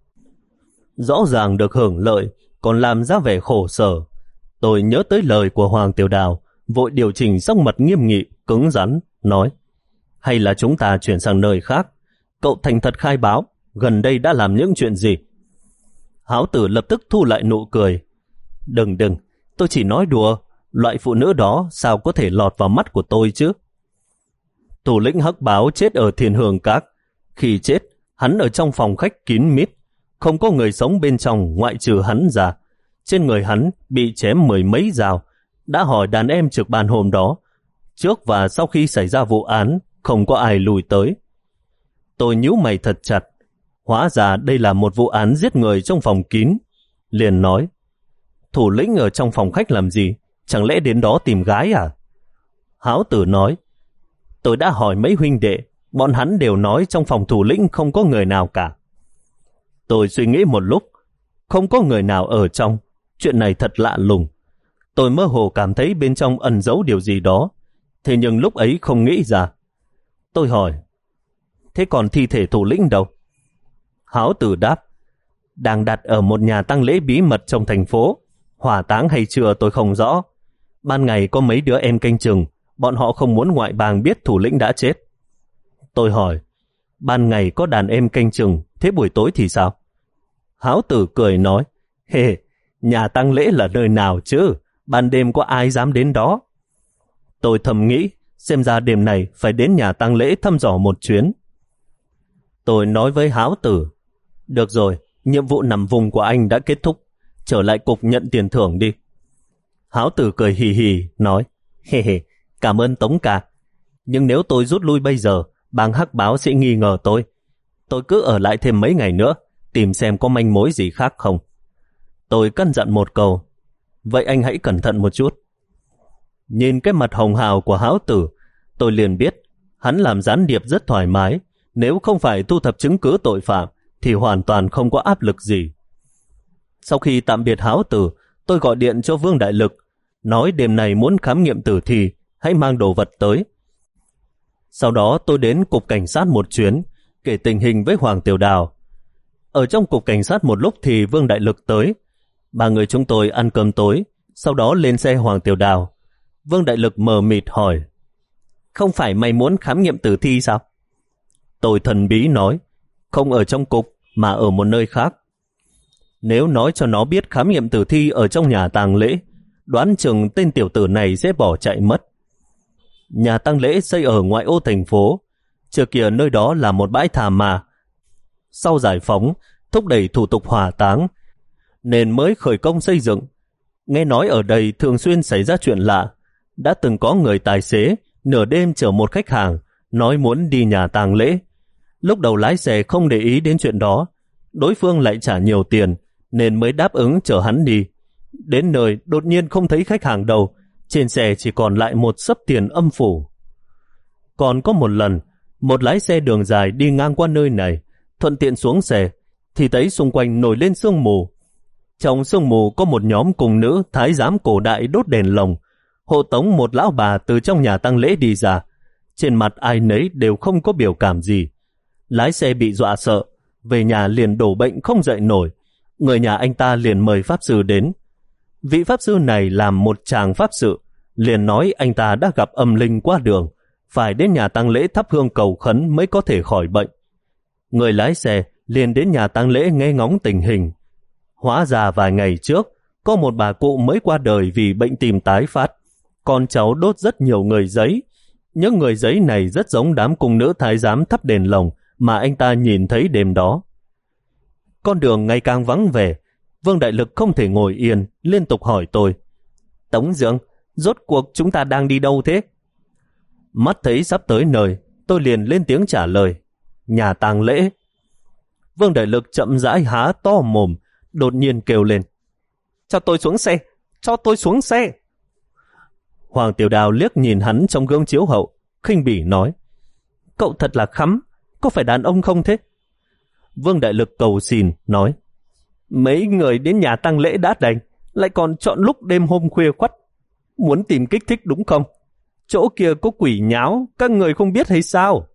Rõ ràng được hưởng lợi, còn làm ra vẻ khổ sở. Tôi nhớ tới lời của Hoàng Tiểu Đào, vội điều chỉnh sắc mặt nghiêm nghị, cứng rắn, nói, hay là chúng ta chuyển sang nơi khác? Cậu thành thật khai báo, gần đây đã làm những chuyện gì? Háo Tử lập tức thu lại nụ cười. Đừng đừng, tôi chỉ nói đùa, loại phụ nữ đó sao có thể lọt vào mắt của tôi chứ? Thủ lĩnh Hắc Báo chết ở Thiên Hương Các. Khi chết, hắn ở trong phòng khách kín mít, không có người sống bên trong ngoại trừ hắn ra. Trên người hắn bị chém mười mấy dao. Đã hỏi đàn em trực ban hôm đó, trước và sau khi xảy ra vụ án, không có ai lùi tới. Tôi nhíu mày thật chặt. Hóa ra đây là một vụ án giết người trong phòng kín. Liền nói, thủ lĩnh ở trong phòng khách làm gì? Chẳng lẽ đến đó tìm gái à? Háo Tử nói, tôi đã hỏi mấy huynh đệ, bọn hắn đều nói trong phòng thủ lĩnh không có người nào cả. Tôi suy nghĩ một lúc, không có người nào ở trong. Chuyện này thật lạ lùng. Tôi mơ hồ cảm thấy bên trong ẩn giấu điều gì đó, thế nhưng lúc ấy không nghĩ ra. Tôi hỏi, thế còn thi thể thủ lĩnh đâu? Háo Tử đáp, đang đặt ở một nhà tang lễ bí mật trong thành phố. Hỏa táng hay chưa tôi không rõ. Ban ngày có mấy đứa em canh chừng, bọn họ không muốn ngoại bang biết thủ lĩnh đã chết. Tôi hỏi, ban ngày có đàn em canh chừng, thế buổi tối thì sao? Háo Tử cười nói, hề, nhà tang lễ là nơi nào chứ, ban đêm có ai dám đến đó. Tôi thầm nghĩ, xem ra đêm này phải đến nhà tang lễ thăm dò một chuyến. Tôi nói với Háo Tử, được rồi, nhiệm vụ nằm vùng của anh đã kết thúc, trở lại cục nhận tiền thưởng đi. Háo Tử cười hì hì, nói, hề hề, cảm ơn Tống ca. Nhưng nếu tôi rút lui bây giờ, bang Hắc Báo sẽ nghi ngờ tôi. Tôi cứ ở lại thêm mấy ngày nữa, tìm xem có manh mối gì khác không. Tôi căn dặn một câu, vậy anh hãy cẩn thận một chút. Nhìn cái mặt hồng hào của Háo Tử, tôi liền biết hắn làm gián điệp rất thoải mái. Nếu không phải thu thập chứng cứ tội phạm thì hoàn toàn không có áp lực gì. Sau khi tạm biệt Háo Tử, tôi gọi điện cho Vương Đại Lực, nói đêm này muốn khám nghiệm tử thi, hãy mang đồ vật tới. Sau đó tôi đến cục cảnh sát một chuyến, kể tình hình với Hoàng Tiểu Đào. Ở trong cục cảnh sát một lúc thì Vương Đại Lực tới. Ba người chúng tôi ăn cơm tối, sau đó lên xe Hoàng Tiểu Đào. Vương Đại Lực mờ mịt hỏi, không phải mày muốn khám nghiệm tử thi sao? Tôi thần bí nói, không ở trong cục mà ở một nơi khác. Nếu nói cho nó biết khám nghiệm tử thi ở trong nhà tang lễ, đoán chừng tên tiểu tử này sẽ bỏ chạy mất. Nhà tang lễ xây ở ngoại ô thành phố, trước kia nơi đó là một bãi thảm mà. Sau giải phóng, thúc đẩy thủ tục hỏa táng, nên mới khởi công xây dựng. Nghe nói ở đây thường xuyên xảy ra chuyện lạ. Đã từng có người tài xế nửa đêm chở một khách hàng, nói muốn đi nhà tang lễ. Lúc đầu lái xe không để ý đến chuyện đó, đối phương lại trả nhiều tiền, nên mới đáp ứng chở hắn đi. Đến nơi đột nhiên không thấy khách hàng đâu, trên xe chỉ còn lại một xấp tiền âm phủ. Còn có một lần, một lái xe đường dài đi ngang qua nơi này, thuận tiện xuống xe, thì thấy xung quanh nổi lên sương mù. Trong sương mù có một nhóm cung nữ thái giám cổ đại đốt đèn lồng, hộ tống một lão bà từ trong nhà tang lễ đi ra. Trên mặt ai nấy đều không có biểu cảm gì. Lái xe bị dọa sợ, về nhà liền đổ bệnh không dậy nổi. Người nhà anh ta liền mời pháp sư đến. Vị pháp sư này làm một chàng pháp sự, liền nói anh ta đã gặp âm linh qua đường, phải đến nhà tang lễ thắp hương cầu khấn mới có thể khỏi bệnh. Người lái xe liền đến nhà tang lễ nghe ngóng tình hình. Hóa ra vài ngày trước, có một bà cụ mới qua đời vì bệnh tim tái phát. Con cháu đốt rất nhiều người giấy. Những người giấy này rất giống đám cung nữ thái giám thắp đèn lồng mà anh ta nhìn thấy đêm đó. Con đường ngày càng vắng vẻ, Vương Đại Lực không thể ngồi yên, liên tục hỏi tôi, Tống Dương, rốt cuộc chúng ta đang đi đâu thế? Mắt thấy sắp tới nơi, tôi liền lên tiếng trả lời, nhà tang lễ. Vương Đại Lực chậm rãi há to mồm, đột nhiên kêu lên, cho tôi xuống xe, cho tôi xuống xe. Hoàng Tiểu Đào liếc nhìn hắn trong gương chiếu hậu, khinh bỉ nói, cậu thật là khắm, có phải đàn ông không thế? Vương Đại Lực cầu xin, nói, mấy người đến nhà tang lễ đã đành, lại còn chọn lúc đêm hôm khuya khoắt. Muốn tìm kích thích đúng không? Chỗ kia có quỷ nháo, các người không biết hay sao?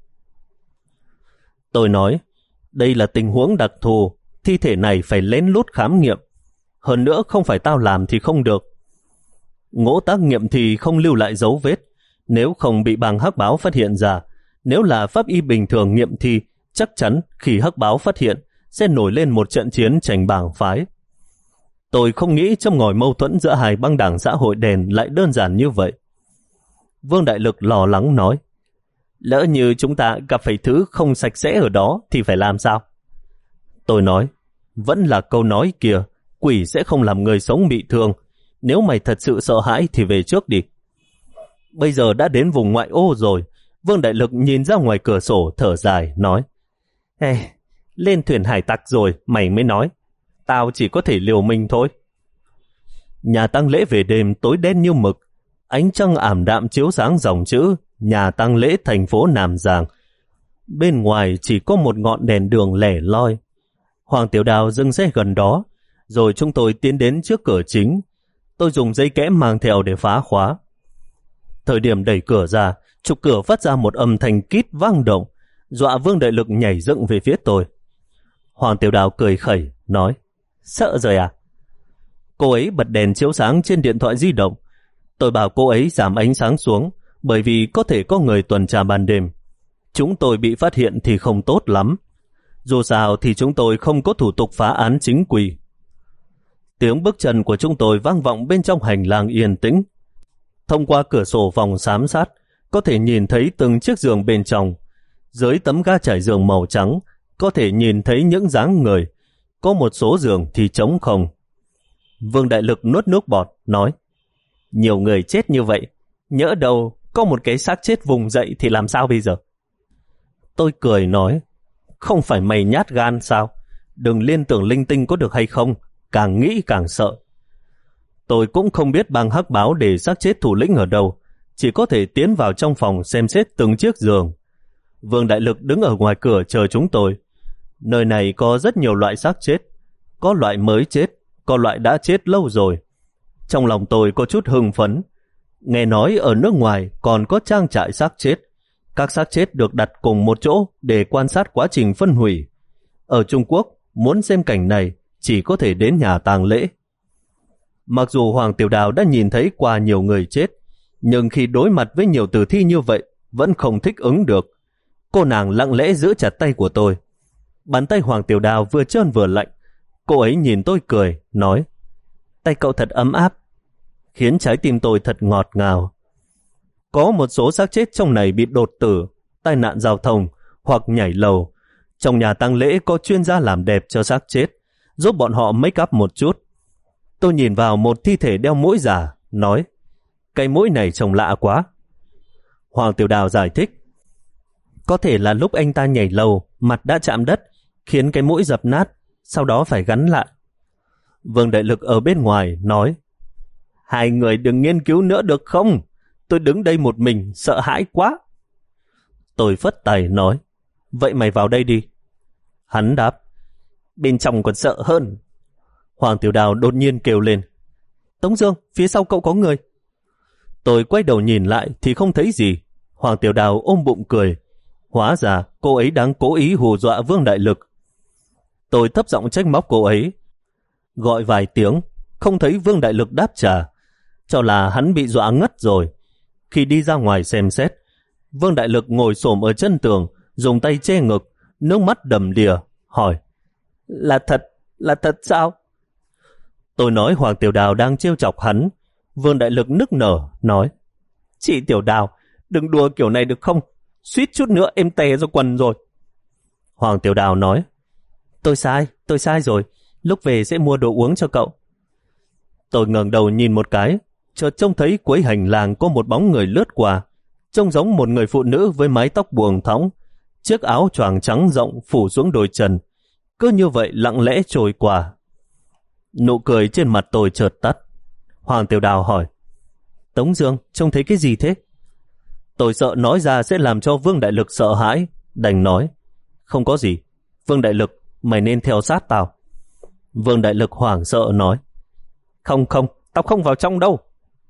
Tôi nói, đây là tình huống đặc thù, thi thể này phải lén lút khám nghiệm. Hơn nữa không phải tao làm thì không được. Ngỗ tác nghiệm thì không lưu lại dấu vết, nếu không bị bang Hắc Báo phát hiện ra. Nếu là pháp y bình thường nghiệm thi, chắc chắn khi Hắc Báo phát hiện sẽ nổi lên một trận chiến tranh bang phái. Tôi không nghĩ trong ngòi mâu thuẫn giữa hai băng đảng xã hội đen lại đơn giản như vậy. Vương Đại Lực lo lắng nói, lỡ như chúng ta gặp phải thứ không sạch sẽ ở đó thì phải làm sao? Tôi nói, vẫn là câu nói kia, quỷ sẽ không làm người sống bị thương. Nếu mày thật sự sợ hãi thì về trước đi. Bây giờ đã đến vùng ngoại ô rồi. Vương Đại Lực nhìn ra ngoài cửa sổ thở dài, nói, Ê, lên thuyền hải tặc rồi, mày mới nói. Tao chỉ có thể liều mình thôi. Nhà tang lễ về đêm tối đen như mực. Ánh trăng ảm đạm chiếu sáng dòng chữ nhà tang lễ thành phố Nam Giang. Bên ngoài chỉ có một ngọn đèn đường lẻ loi. Hoàng Tiểu Đào dừng xe gần đó, rồi chúng tôi tiến đến trước cửa chính. Tôi dùng dây kẽm mang theo để phá khóa. Thời điểm đẩy cửa ra, trục cửa phát ra một âm thanh kít vang động, dọa Vương Đại Lực nhảy dựng về phía tôi. Hoàng Tiểu Đào cười khẩy, nói, sợ rồi à? Cô ấy bật đèn chiếu sáng trên điện thoại di động. Tôi bảo cô ấy giảm ánh sáng xuống, bởi vì có thể có người tuần tra ban đêm. Chúng tôi bị phát hiện thì không tốt lắm. Dù sao thì chúng tôi không có thủ tục phá án chính quy. Tiếng bước chân của chúng tôi vang vọng bên trong hành lang yên tĩnh. Thông qua cửa sổ phòng xám sát, có thể nhìn thấy từng chiếc giường bên trong. Dưới tấm ga trải giường màu trắng, có thể nhìn thấy những dáng người. Có một số giường thì trống không. Vương Đại Lực nuốt nước bọt, nói, nhiều người chết như vậy, nhỡ đâu có một cái xác chết vùng dậy thì làm sao bây giờ? Tôi cười nói, không phải mày nhát gan sao? Đừng liên tưởng linh tinh có được hay không, càng nghĩ càng sợ. Tôi cũng không biết bang hắc báo để xác chết thủ lĩnh ở đâu, chỉ có thể tiến vào trong phòng xem xét từng chiếc giường. Vương Đại Lực đứng ở ngoài cửa chờ chúng tôi. Nơi này có rất nhiều loại xác chết, có loại mới chết, có loại đã chết lâu rồi. Trong lòng tôi có chút hưng phấn. Nghe nói ở nước ngoài còn có trang trại xác chết. Các xác chết được đặt cùng một chỗ để quan sát quá trình phân hủy. Ở Trung Quốc, muốn xem cảnh này chỉ có thể đến nhà tang lễ. Mặc dù Hoàng Tiểu Đào đã nhìn thấy qua nhiều người chết, nhưng khi đối mặt với nhiều tử thi như vậy, vẫn không thích ứng được. Cô nàng lặng lẽ giữ chặt tay của tôi. Bàn tay Hoàng Tiểu Đào vừa trơn vừa lạnh. Cô ấy nhìn tôi cười, nói, tay cậu thật ấm áp, khiến trái tim tôi thật ngọt ngào. Có một số xác chết trong này bị đột tử, tai nạn giao thông hoặc nhảy lầu. Trong nhà tang lễ có chuyên gia làm đẹp cho xác chết, giúp bọn họ make up một chút. Tôi nhìn vào một thi thể đeo mũi giả, nói, cái mũi này trông lạ quá. Hoàng Tiểu Đào giải thích, có thể là lúc anh ta nhảy lầu, mặt đã chạm đất, khiến cái mũi dập nát, sau đó phải gắn lại. Vương Đại Lực ở bên ngoài nói, hai người đừng nghiên cứu nữa được không? Tôi đứng đây một mình, sợ hãi quá. Tôi phất tay nói, vậy mày vào đây đi. Hắn đáp, bên trong còn sợ hơn. Hoàng Tiểu Đào đột nhiên kêu lên, Tống Dương, phía sau cậu có người. Tôi quay đầu nhìn lại thì không thấy gì. Hoàng Tiểu Đào ôm bụng cười. Hóa ra cô ấy đang cố ý hù dọa Vương Đại Lực. Tôi thấp giọng trách móc cô ấy. Gọi vài tiếng, không thấy Vương Đại Lực đáp trả, cho là hắn bị dọa ngất rồi. Khi đi ra ngoài xem xét, Vương Đại Lực ngồi xổm ở chân tường, dùng tay che ngực, nước mắt đầm đìa, hỏi, là thật, là thật sao? Tôi nói Hoàng Tiểu Đào đang trêu chọc hắn. Vương Đại Lực nức nở, nói, chị Tiểu Đào, đừng đùa kiểu này được không? Suýt chút nữa em tè ra quần rồi. Hoàng Tiểu Đào nói, tôi sai, tôi sai rồi, lúc về sẽ mua đồ uống cho cậu. Tôi ngẩng đầu nhìn một cái, chợt trông thấy cuối hành lang có một bóng người lướt qua, trông giống một người phụ nữ với mái tóc buông thõng, chiếc áo choàng trắng rộng phủ xuống đôi chân, cứ như vậy lặng lẽ trôi qua. Nụ cười trên mặt tôi chợt tắt. Hoàng Tiểu Đào hỏi, Tống Dương, trông thấy cái gì thế? Tôi sợ nói ra sẽ làm cho Vương Đại Lực sợ hãi, đành nói, không có gì. Vương Đại Lực, mày nên theo sát tao. Vương Đại Lực hoảng sợ nói, không không, tao không vào trong đâu.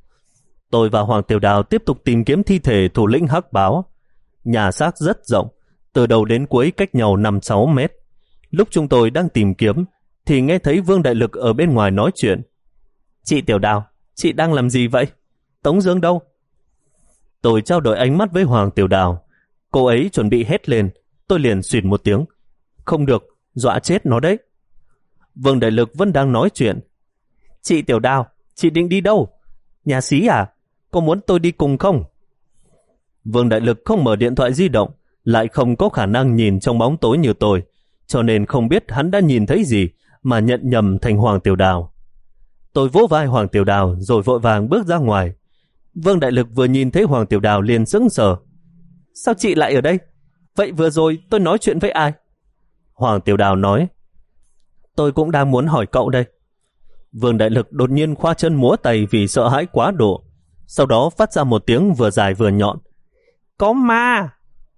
Tôi và Hoàng Tiểu Đào tiếp tục tìm kiếm thi thể thủ lĩnh hắc báo. Nhà xác rất rộng, từ đầu đến cuối cách nhau năm sáu mét. Lúc chúng tôi đang tìm kiếm thì nghe thấy Vương Đại Lực ở bên ngoài nói chuyện. Chị Tiểu Đào, chị đang làm gì vậy? Tống Dương đâu? Tôi trao đổi ánh mắt với Hoàng Tiểu Đào. Cô ấy chuẩn bị hét lên, tôi liền xuyệt một tiếng. Không được, dọa chết nó đấy. Vương Đại Lực vẫn đang nói chuyện. Chị Tiểu Đào, chị định đi đâu? Nhà xí à? Có muốn tôi đi cùng không? Vương Đại Lực không mở điện thoại di động, lại không có khả năng nhìn trong bóng tối như tôi, cho nên không biết hắn đã nhìn thấy gì mà nhận nhầm thành Hoàng Tiểu Đào. Tôi vỗ vai Hoàng Tiểu Đào rồi vội vàng bước ra ngoài. Vương Đại Lực vừa nhìn thấy Hoàng Tiểu Đào liền sững sờ. Sao chị lại ở đây? Vậy vừa rồi tôi nói chuyện với ai? Hoàng Tiểu Đào nói, tôi cũng đang muốn hỏi cậu đây. Vương Đại Lực đột nhiên khoa chân múa tay vì sợ hãi quá độ, sau đó phát ra một tiếng vừa dài vừa nhọn. Có ma!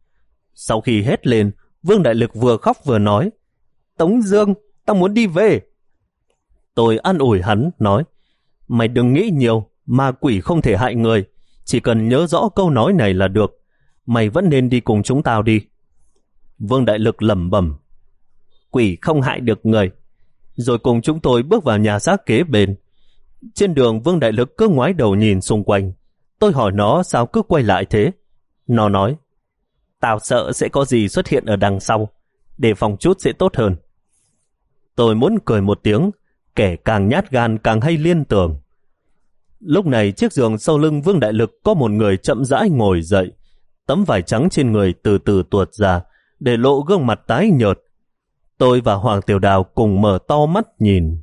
Sau khi hét lên, Vương Đại Lực vừa khóc vừa nói, Tống Dương, tao muốn đi về. Tôi an ủi hắn, nói, Mày đừng nghĩ nhiều, ma quỷ không thể hại người. Chỉ cần nhớ rõ câu nói này là được. Mày vẫn nên đi cùng chúng tao đi. Vương Đại Lực lẩm bẩm. Quỷ không hại được người. Rồi cùng chúng tôi bước vào nhà xác kế bên. Trên đường Vương Đại Lực cứ ngoái đầu nhìn xung quanh. Tôi hỏi nó sao cứ quay lại thế. Nó nói, tao sợ sẽ có gì xuất hiện ở đằng sau. Đề phòng chút sẽ tốt hơn. Tôi muốn cười một tiếng. Kẻ càng nhát gan càng hay liên tưởng. Lúc này chiếc giường sau lưng Vương Đại Lực có một người chậm rãi ngồi dậy. Tấm vải trắng trên người từ từ tuột ra, để lộ gương mặt tái nhợt. Tôi và Hoàng Tiểu Đào cùng mở to mắt nhìn.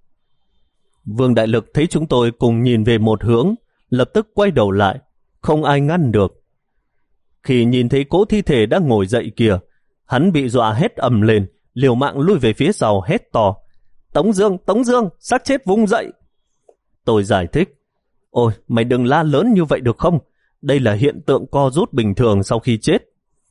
Vương Đại Lực thấy chúng tôi cùng nhìn về một hướng, lập tức quay đầu lại, không ai ngăn được. Khi nhìn thấy cỗ thi thể đang ngồi dậy kìa, hắn bị dọa hét ầm lên, liều mạng lui về phía sau hét to. Tống Dương, Tống Dương, xác chết vùng dậy. Tôi giải thích. Ôi, mày đừng la lớn như vậy được không? Đây là hiện tượng co rút bình thường sau khi chết.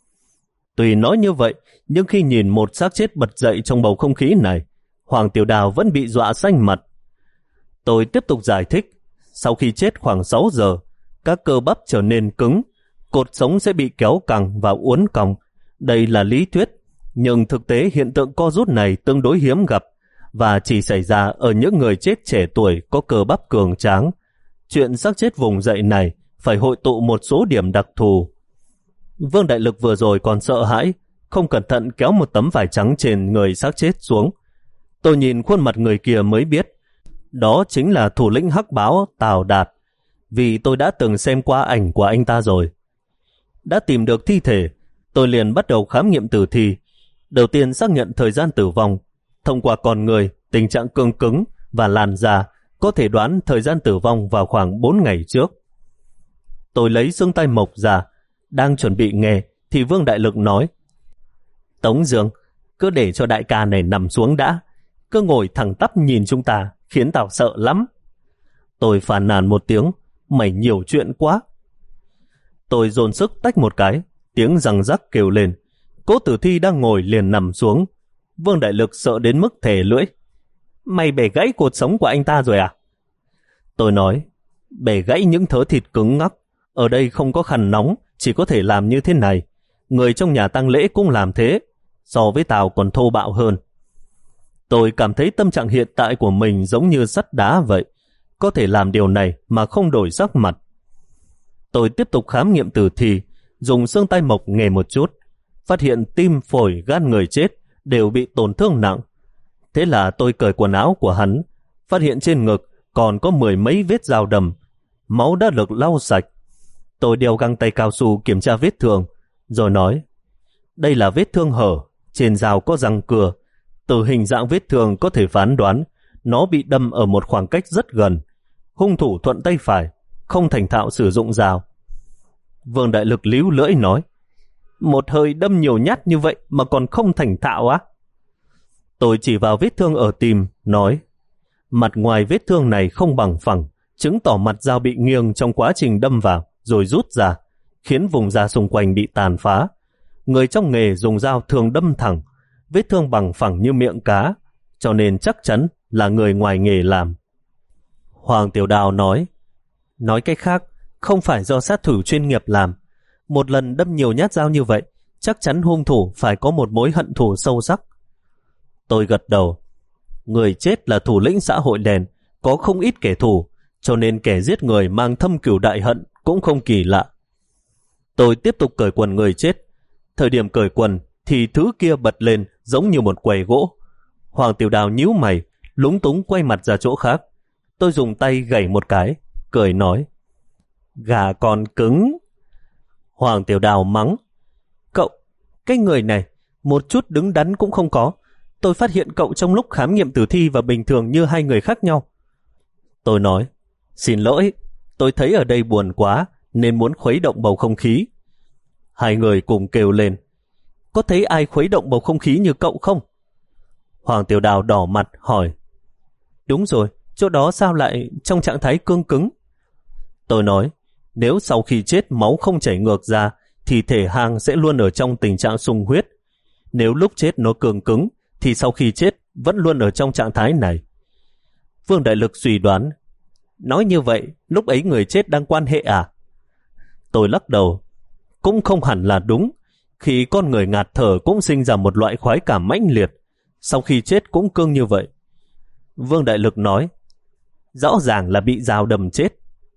Tuy nói như vậy, nhưng khi nhìn một xác chết bật dậy trong bầu không khí này, Hoàng Tiểu Đào vẫn bị dọa xanh mặt. Tôi tiếp tục giải thích. Sau khi chết khoảng sáu giờ, các cơ bắp trở nên cứng, cột sống sẽ bị kéo căng và uốn cong. Đây là lý thuyết, nhưng thực tế hiện tượng co rút này tương đối hiếm gặp và chỉ xảy ra ở những người chết trẻ tuổi có cơ bắp cường tráng. Chuyện xác chết vùng dậy này phải hội tụ một số điểm đặc thù. Vương Đại Lực vừa rồi còn sợ hãi, không cẩn thận kéo một tấm vải trắng trên người xác chết xuống. Tôi nhìn khuôn mặt người kia mới biết, đó chính là thủ lĩnh hắc báo Tào Đạt, vì tôi đã từng xem qua ảnh của anh ta rồi. Đã tìm được thi thể, tôi liền bắt đầu khám nghiệm tử thi. Đầu tiên xác nhận thời gian tử vong. Thông qua con người, tình trạng cương cứng và làn da, có thể đoán thời gian tử vong vào khoảng bốn ngày trước. Tôi lấy xương tay Mộc ra, đang chuẩn bị nghe, thì Vương Đại Lực nói, Tống Dương, cứ để cho đại ca này nằm xuống đã, cứ ngồi thẳng tắp nhìn chúng ta, khiến tao sợ lắm. Tôi phàn nàn một tiếng, mày nhiều chuyện quá. Tôi dồn sức tách một cái, tiếng răng rắc kêu lên. Cố tử thi đang ngồi liền nằm xuống. Vương Đại Lực sợ đến mức thề lưỡi. Mày bẻ gãy cột sống của anh ta rồi à? Tôi nói, bẻ gãy những thớ thịt cứng ngắc. Ở đây không có khăn nóng, chỉ có thể làm như thế này. Người trong nhà tang lễ cũng làm thế, so với tao còn thô bạo hơn. Tôi cảm thấy tâm trạng hiện tại của mình giống như sắt đá vậy. Có thể làm điều này mà không đổi sắc mặt. Tôi tiếp tục khám nghiệm tử thi, dùng xương tay Mộc nghề một chút, phát hiện tim, phổi, gan người chết đều bị tổn thương nặng. Thế là tôi cởi quần áo của hắn, phát hiện trên ngực còn có mười mấy vết dao đầm, máu đã được lau sạch. Tôi đeo găng tay cao su kiểm tra vết thương, rồi nói, đây là vết thương hở, trên dao có răng cưa. Từ hình dạng vết thương có thể phán đoán nó bị đâm ở một khoảng cách rất gần. Hung thủ thuận tay phải, không thành thạo sử dụng dao. Vương Đại Lực líu lưỡi nói, một hơi đâm nhiều nhát như vậy mà còn không thành thạo á? Tôi chỉ vào vết thương ở tim, nói, mặt ngoài vết thương này không bằng phẳng, chứng tỏ mặt dao bị nghiêng trong quá trình đâm vào, rồi rút ra, khiến vùng da xung quanh bị tàn phá. Người trong nghề dùng dao thường đâm thẳng, vết thương bằng phẳng như miệng cá, cho nên chắc chắn là người ngoài nghề làm. Hoàng Tiểu Đào nói, nói cách khác, không phải do sát thủ chuyên nghiệp làm. Một lần đâm nhiều nhát dao như vậy, chắc chắn hung thủ phải có một mối hận thù sâu sắc. Tôi gật đầu. Người chết là thủ lĩnh xã hội đen, có không ít kẻ thù, cho nên kẻ giết người mang thâm cửu đại hận cũng không kỳ lạ. Tôi tiếp tục cởi quần người chết. Thời điểm cởi quần thì thứ kia bật lên giống như một quầy gỗ. Hoàng Tiểu Đào nhíu mày, lúng túng quay mặt ra chỗ khác. Tôi dùng tay gảy một cái, cười nói, gà còn cứng. Hoàng Tiểu Đào mắng, cậu, cái người này một chút đứng đắn cũng không có. Tôi phát hiện cậu trong lúc khám nghiệm tử thi và bình thường như hai người khác nhau. Tôi nói, xin lỗi, tôi thấy ở đây buồn quá nên muốn khuấy động bầu không khí. Hai người cùng kêu lên, có thấy ai khuấy động bầu không khí như cậu không? Hoàng Tiểu Đào đỏ mặt hỏi, đúng rồi, chỗ đó sao lại trong trạng thái cương cứng? Tôi nói, nếu sau khi chết máu không chảy ngược ra thì thể hang sẽ luôn ở trong tình trạng sung huyết. Nếu lúc chết nó cương cứng thì sau khi chết vẫn luôn ở trong trạng thái này. Vương Đại Lực suy đoán, Nói như vậy, lúc ấy người chết đang quan hệ à? Tôi lắc đầu. Cũng không hẳn là đúng. Khi con người ngạt thở cũng sinh ra một loại khoái cảm mãnh liệt. Sau khi chết cũng cương như vậy. Vương Đại Lực nói, rõ ràng là bị dao đâm chết.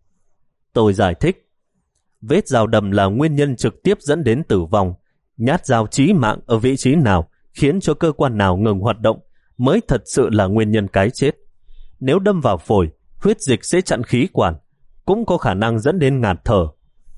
Tôi giải thích, vết dao đâm là nguyên nhân trực tiếp dẫn đến tử vong. Nhát dao chí mạng ở vị trí nào khiến cho cơ quan nào ngừng hoạt động mới thật sự là nguyên nhân cái chết. Nếu đâm vào phổi, huyết dịch sẽ chặn khí quản, cũng có khả năng dẫn đến ngạt thở.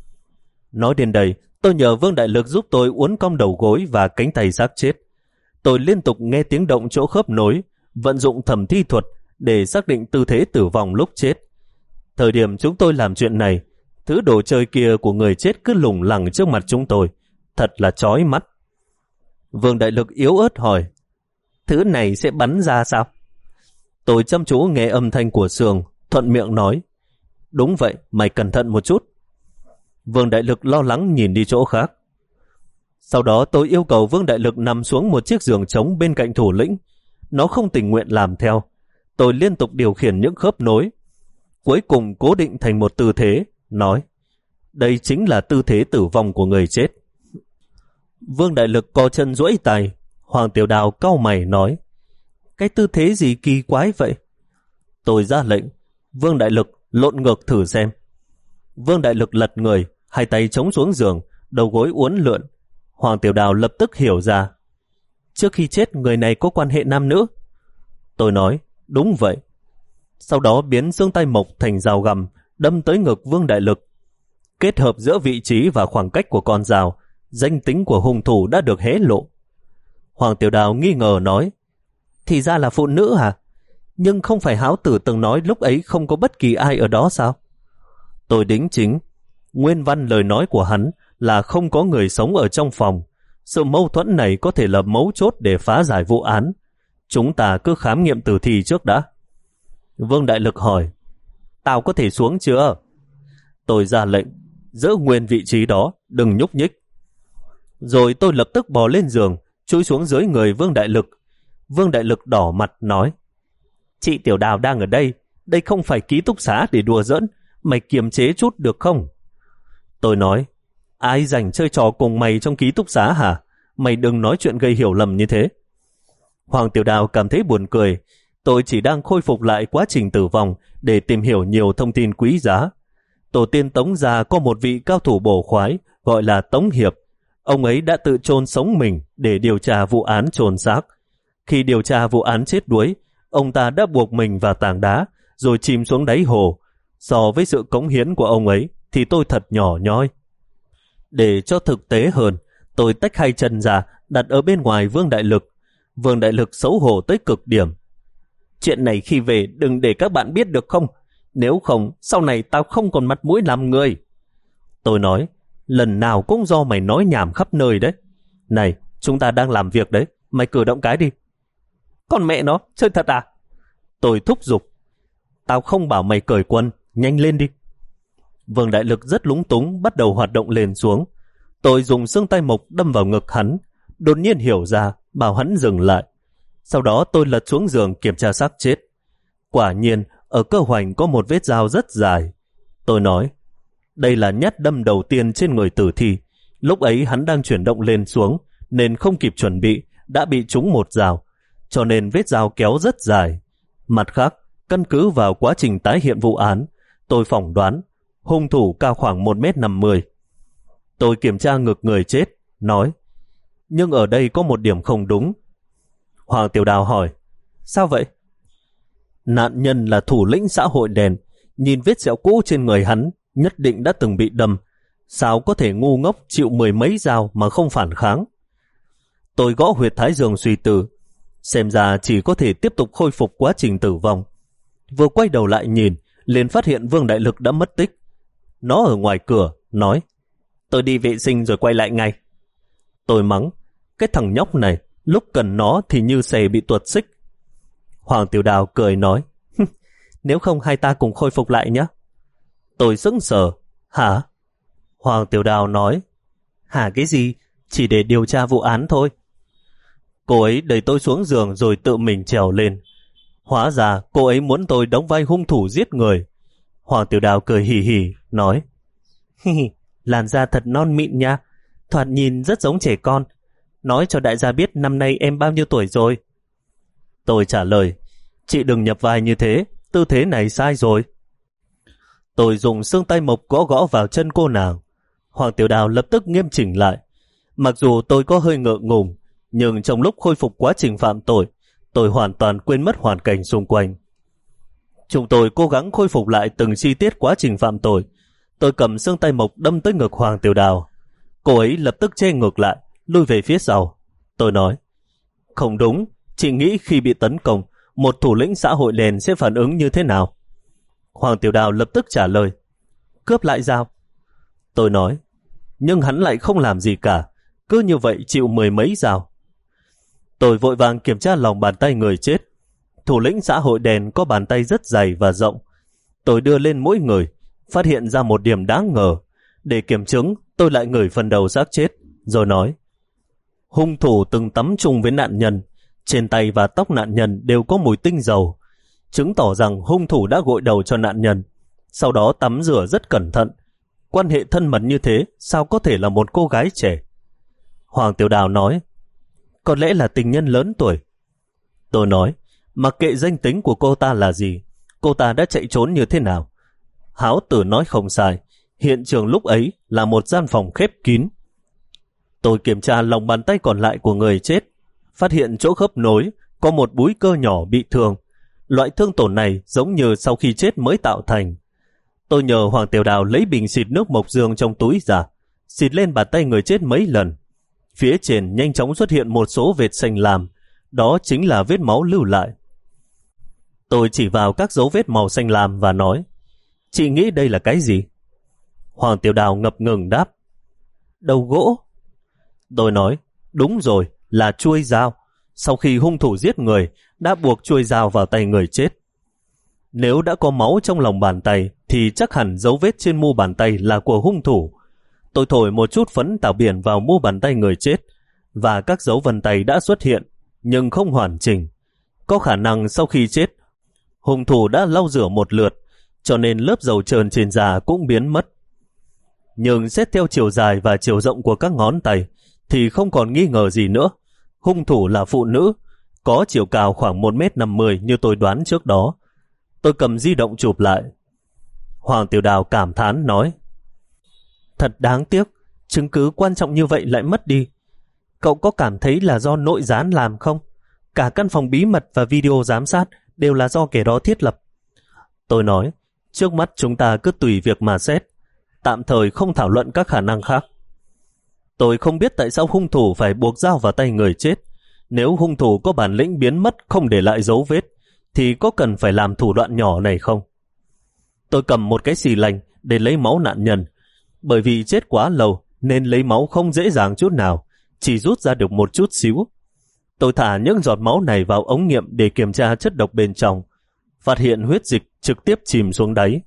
Nói đến đây, tôi nhờ Vương Đại Lực giúp tôi uốn cong đầu gối và cánh tay xác chết. Tôi liên tục nghe tiếng động chỗ khớp nối, vận dụng thẩm thi thuật để xác định tư thế tử vong lúc chết. Thời điểm chúng tôi làm chuyện này, thứ đồ chơi kia của người chết cứ lủng lẳng trước mặt chúng tôi, thật là chói mắt. Vương Đại Lực yếu ớt hỏi, thứ này sẽ bắn ra sao? Tôi chăm chú nghe âm thanh của sườn, thuận miệng nói, đúng vậy, mày cẩn thận một chút. Vương Đại Lực lo lắng nhìn đi chỗ khác. Sau đó tôi yêu cầu Vương Đại Lực nằm xuống một chiếc giường trống bên cạnh thủ lĩnh. Nó không tình nguyện làm theo. Tôi liên tục điều khiển những khớp nối. Cuối cùng cố định thành một tư thế, nói, đây chính là tư thế tử vong của người chết. Vương Đại Lực co chân duỗi tay. Hoàng Tiểu Đào cau mày nói, cái tư thế gì kỳ quái vậy? Tôi ra lệnh, Vương Đại Lực lộn ngược thử xem. Vương Đại Lực lật người, hai tay chống xuống giường, đầu gối uốn lượn. Hoàng Tiểu Đào lập tức hiểu ra. Trước khi chết người này có quan hệ nam nữ? Tôi nói, đúng vậy. Sau đó biến xương tay mộc thành dao găm, đâm tới ngực Vương Đại Lực. Kết hợp giữa vị trí và khoảng cách của con dao, danh tính của hung thủ đã được hé lộ. Hoàng Tiểu Đào nghi ngờ nói, thì ra là phụ nữ hả? Nhưng không phải Háo Tử từng nói lúc ấy không có bất kỳ ai ở đó sao? Tôi đính chính, nguyên văn lời nói của hắn là không có người sống ở trong phòng. Sự mâu thuẫn này có thể là mấu chốt để phá giải vụ án. Chúng ta cứ khám nghiệm tử thi trước đã. Vương Đại Lực hỏi, tao có thể xuống chưa? Tôi ra lệnh, giữ nguyên vị trí đó, đừng nhúc nhích. Rồi tôi lập tức bò lên giường, chui xuống dưới người Vương Đại Lực. Vương Đại Lực đỏ mặt nói, chị Tiểu Đào đang ở đây, đây không phải ký túc xá để đùa giỡn, mày kiềm chế chút được không? Tôi nói, ai rảnh chơi trò cùng mày trong ký túc xá hả? Mày đừng nói chuyện gây hiểu lầm như thế. Hoàng Tiểu Đào cảm thấy buồn cười. Tôi chỉ đang khôi phục lại quá trình tử vong để tìm hiểu nhiều thông tin quý giá. Tổ tiên Tống gia có một vị cao thủ bổ khoái gọi là Tống Hiệp. Ông ấy đã tự chôn sống mình để điều tra vụ án chôn xác. Khi điều tra vụ án chết đuối, ông ta đã buộc mình vào tảng đá rồi chìm xuống đáy hồ. So với sự cống hiến của ông ấy thì tôi thật nhỏ nhoi. Để cho thực tế hơn, tôi tách hai chân ra đặt ở bên ngoài Vương Đại Lực. Vương Đại Lực xấu hổ tới cực điểm. Chuyện này khi về đừng để các bạn biết được không? Nếu không, sau này tao không còn mặt mũi làm người. Tôi nói, lần nào cũng do mày nói nhảm khắp nơi đấy. Này, chúng ta đang làm việc đấy, mày cử động cái đi. Con mẹ nó, chơi thật à? Tôi thúc giục. Tao không bảo mày cởi quần, nhanh lên đi. Vương Đại Lực rất lúng túng, bắt đầu hoạt động lên xuống. Tôi dùng xương tay mộc đâm vào ngực hắn, đột nhiên hiểu ra, bảo hắn dừng lại. Sau đó tôi lật xuống giường kiểm tra xác chết. Quả nhiên, ở cơ hoành có một vết dao rất dài. Tôi nói, đây là nhát đâm đầu tiên trên người tử thi. Lúc ấy hắn đang chuyển động lên xuống, nên không kịp chuẩn bị, đã bị trúng một dao, cho nên vết dao kéo rất dài. Mặt khác, căn cứ vào quá trình tái hiện vụ án, tôi phỏng đoán hung thủ cao khoảng một mét năm mươi. Tôi kiểm tra ngực người chết, nói, nhưng ở đây có một điểm không đúng. Hoàng Tiểu Đào hỏi, sao vậy? Nạn nhân là thủ lĩnh xã hội đèn, nhìn vết sẹo cũ trên người hắn, nhất định đã từng bị đâm. Sao có thể ngu ngốc chịu mười mấy dao mà không phản kháng? Tôi gõ huyệt thái dương suy tư, xem ra chỉ có thể tiếp tục khôi phục quá trình tử vong. Vừa quay đầu lại nhìn, liền phát hiện Vương Đại Lực đã mất tích. Nó ở ngoài cửa, nói, tôi đi vệ sinh rồi quay lại ngay. Tôi mắng, cái thằng nhóc này, lúc cần nó thì như xe bị tuột xích. Hoàng Tiểu Đào cười nói, nếu không hai ta cùng khôi phục lại nhé. Tôi sững sờ, hả? Hoàng Tiểu Đào nói, hả cái gì? Chỉ để điều tra vụ án thôi. Cô ấy đẩy tôi xuống giường rồi tự mình trèo lên. Hóa ra cô ấy muốn tôi đóng vai hung thủ giết người. Hoàng Tiểu Đào cười hì hì, nói: Hi hi, làn da thật non mịn nha, thoạt nhìn rất giống trẻ con. Nói cho đại gia biết năm nay em bao nhiêu tuổi rồi? Tôi trả lời: Chị đừng nhập vai như thế, tư thế này sai rồi. Tôi dùng xương tay mộc gõ gõ vào chân cô nàng. Hoàng Tiểu Đào lập tức nghiêm chỉnh lại. Mặc dù tôi có hơi ngượng ngùng, nhưng trong lúc khôi phục quá trình phạm tội, tôi hoàn toàn quên mất hoàn cảnh xung quanh. Chúng tôi cố gắng khôi phục lại từng chi tiết quá trình phạm tội. Tôi cầm xương tay mộc đâm tới ngực Hoàng Tiểu Đào. Cô ấy lập tức che ngược lại, lui về phía sau. Tôi nói: Không đúng, chị nghĩ khi bị tấn công, một thủ lĩnh xã hội đen sẽ phản ứng như thế nào? Hoàng Tiểu Đào lập tức trả lời: Cướp lại dao. Tôi nói: Nhưng hắn lại không làm gì cả, cứ như vậy chịu mười mấy dao. Tôi vội vàng kiểm tra lòng bàn tay người chết. Thủ lĩnh xã hội đen có bàn tay rất dày và rộng. Tôi đưa lên mỗi người, phát hiện ra một điểm đáng ngờ. Để kiểm chứng, tôi lại ngửi phần đầu xác chết, rồi nói: Hung thủ từng tắm chung với nạn nhân, trên tay và tóc nạn nhân đều có mùi tinh dầu, chứng tỏ rằng hung thủ đã gội đầu cho nạn nhân, sau đó tắm rửa rất cẩn thận. Quan hệ thân mật như thế sao có thể là một cô gái trẻ? Hoàng Tiểu Đào nói: Có lẽ là tình nhân lớn tuổi. Tôi nói: Mặc kệ danh tính của cô ta là gì, cô ta đã chạy trốn như thế nào? Háo Tử nói không sai, hiện trường lúc ấy là một gian phòng khép kín. Tôi kiểm tra lòng bàn tay còn lại của người chết, phát hiện chỗ khớp nối có một búi cơ nhỏ bị thương. Loại thương tổn này giống như sau khi chết mới tạo thành. Tôi nhờ Hoàng Tiểu Đào lấy bình xịt nước mộc dương trong túi ra, xịt lên bàn tay người chết mấy lần. Phía trên nhanh chóng xuất hiện một số vệt xanh lam, đó chính là vết máu lưu lại. Tôi chỉ vào các dấu vết màu xanh lam và nói: Chị nghĩ đây là cái gì? Hoàng Tiểu Đào ngập ngừng đáp: Đầu gỗ. Tôi nói: Đúng rồi, là chuôi dao. Sau khi hung thủ giết người, đã buộc chuôi dao vào tay người chết. Nếu đã có máu trong lòng bàn tay, thì chắc hẳn dấu vết trên mu bàn tay là của hung thủ. Tôi thổi một chút phấn tảo biển vào mu bàn tay người chết, và các dấu vân tay đã xuất hiện, nhưng không hoàn chỉnh. Có khả năng sau khi chết, hung thủ đã lau rửa một lượt, cho nên lớp dầu trơn trên da cũng biến mất. Nhưng xét theo chiều dài và chiều rộng của các ngón tay, thì không còn nghi ngờ gì nữa. Hung thủ là phụ nữ, có chiều cao khoảng một mét năm mươi như tôi đoán trước đó. Tôi cầm di động chụp lại. Hoàng Tiểu Đào cảm thán nói: Thật đáng tiếc, chứng cứ quan trọng như vậy lại mất đi. Cậu có cảm thấy là do nội gián làm không? Cả căn phòng bí mật và video giám sát đều là do kẻ đó thiết lập. Tôi nói: Trước mắt chúng ta cứ tùy việc mà xét, tạm thời không thảo luận các khả năng khác. Tôi không biết tại sao hung thủ phải buộc dao vào tay người chết. Nếu hung thủ có bản lĩnh biến mất không để lại dấu vết, thì có cần phải làm thủ đoạn nhỏ này không? Tôi cầm một cái xì lành để lấy máu nạn nhân. Bởi vì chết quá lâu nên lấy máu không dễ dàng chút nào, chỉ rút ra được một chút xíu. Tôi thả những giọt máu này vào ống nghiệm để kiểm tra chất độc bên trong, phát hiện huyết dịch trực tiếp chìm xuống đáy.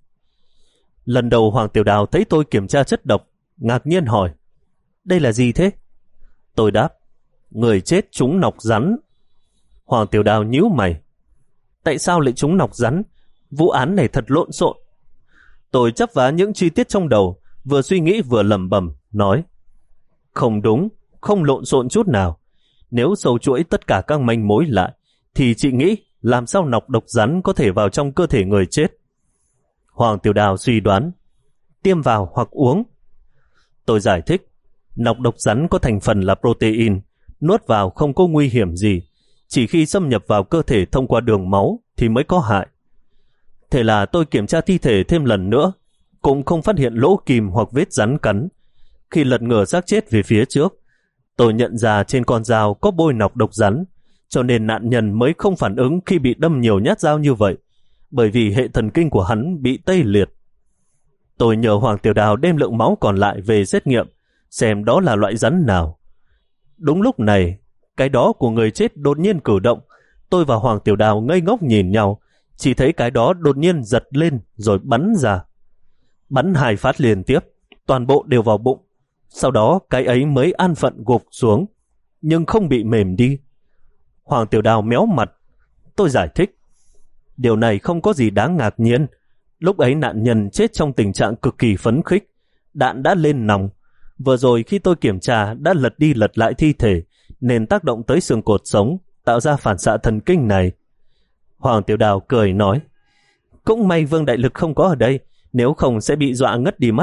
Lần đầu Hoàng Tiểu Đào thấy tôi kiểm tra chất độc, ngạc nhiên hỏi: Đây là gì thế? Tôi đáp: Người chết trúng nọc rắn. Hoàng Tiểu Đào nhíu mày: Tại sao lại trúng nọc rắn? Vụ án này thật lộn xộn. Tôi chấp vá những chi tiết trong đầu, vừa suy nghĩ vừa lẩm bẩm nói: Không đúng, không lộn xộn chút nào. Nếu sâu chuỗi tất cả các manh mối lại, thì chị nghĩ làm sao nọc độc rắn có thể vào trong cơ thể người chết? Hoàng Tiểu Đào suy đoán: Tiêm vào hoặc uống. Tôi giải thích: Nọc độc rắn có thành phần là protein, nuốt vào không có nguy hiểm gì, chỉ khi xâm nhập vào cơ thể thông qua đường máu thì mới có hại. Thế là tôi kiểm tra thi thể thêm lần nữa, cũng không phát hiện lỗ kìm hoặc vết rắn cắn. Khi lật ngửa xác chết về phía trước, tôi nhận ra trên con dao có bôi nọc độc rắn, cho nên nạn nhân mới không phản ứng khi bị đâm nhiều nhát dao như vậy, bởi vì hệ thần kinh của hắn bị tê liệt. Tôi nhờ Hoàng Tiểu Đào đem lượng máu còn lại về xét nghiệm, xem đó là loại rắn nào. Đúng lúc này, cái đó của người chết đột nhiên cử động. Tôi và Hoàng Tiểu Đào ngây ngốc nhìn nhau, chỉ thấy cái đó đột nhiên giật lên rồi bắn ra. Bắn hai phát liên tiếp, toàn bộ đều vào bụng. Sau đó cái ấy mới an phận gục xuống, nhưng không bị mềm đi. Hoàng Tiểu Đào méo mặt. Tôi giải thích: Điều này không có gì đáng ngạc nhiên. Lúc ấy nạn nhân chết trong tình trạng cực kỳ phấn khích, đạn đã lên nòng. Vừa rồi khi tôi kiểm tra đã lật đi lật lại thi thể, nên tác động tới xương cột sống, tạo ra phản xạ thần kinh này. Hoàng Tiểu Đào cười nói, cũng may Vương Đại Lực không có ở đây, nếu không sẽ bị dọa ngất đi mất.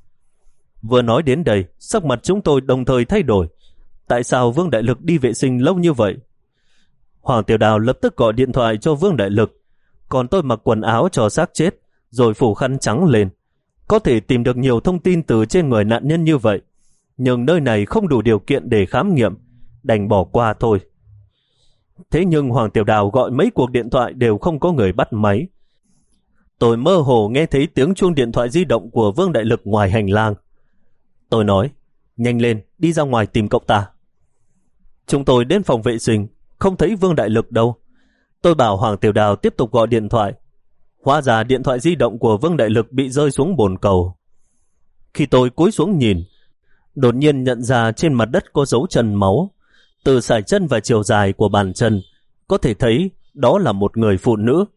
Vừa nói đến đây, sắc mặt chúng tôi đồng thời thay đổi. Tại sao Vương Đại Lực đi vệ sinh lâu như vậy? Hoàng Tiểu Đào lập tức gọi điện thoại cho Vương Đại Lực, còn tôi mặc quần áo cho xác chết, rồi phủ khăn trắng lên. Có thể tìm được nhiều thông tin từ trên người nạn nhân như vậy, nhưng nơi này không đủ điều kiện để khám nghiệm, đành bỏ qua thôi. Thế nhưng Hoàng Tiểu Đào gọi mấy cuộc điện thoại đều không có người bắt máy. Tôi mơ hồ nghe thấy tiếng chuông điện thoại di động của Vương Đại Lực ngoài hành lang. Tôi nói, nhanh lên, đi ra ngoài tìm cậu ta. Chúng tôi đến phòng vệ sinh, không thấy Vương Đại Lực đâu. Tôi bảo Hoàng Tiểu Đào tiếp tục gọi điện thoại. Hóa ra điện thoại di động của Vương Đại Lực bị rơi xuống bồn cầu. Khi tôi cúi xuống nhìn, đột nhiên nhận ra trên mặt đất có dấu chân máu. Từ sải chân và chiều dài của bàn chân, có thể thấy đó là một người phụ nữ.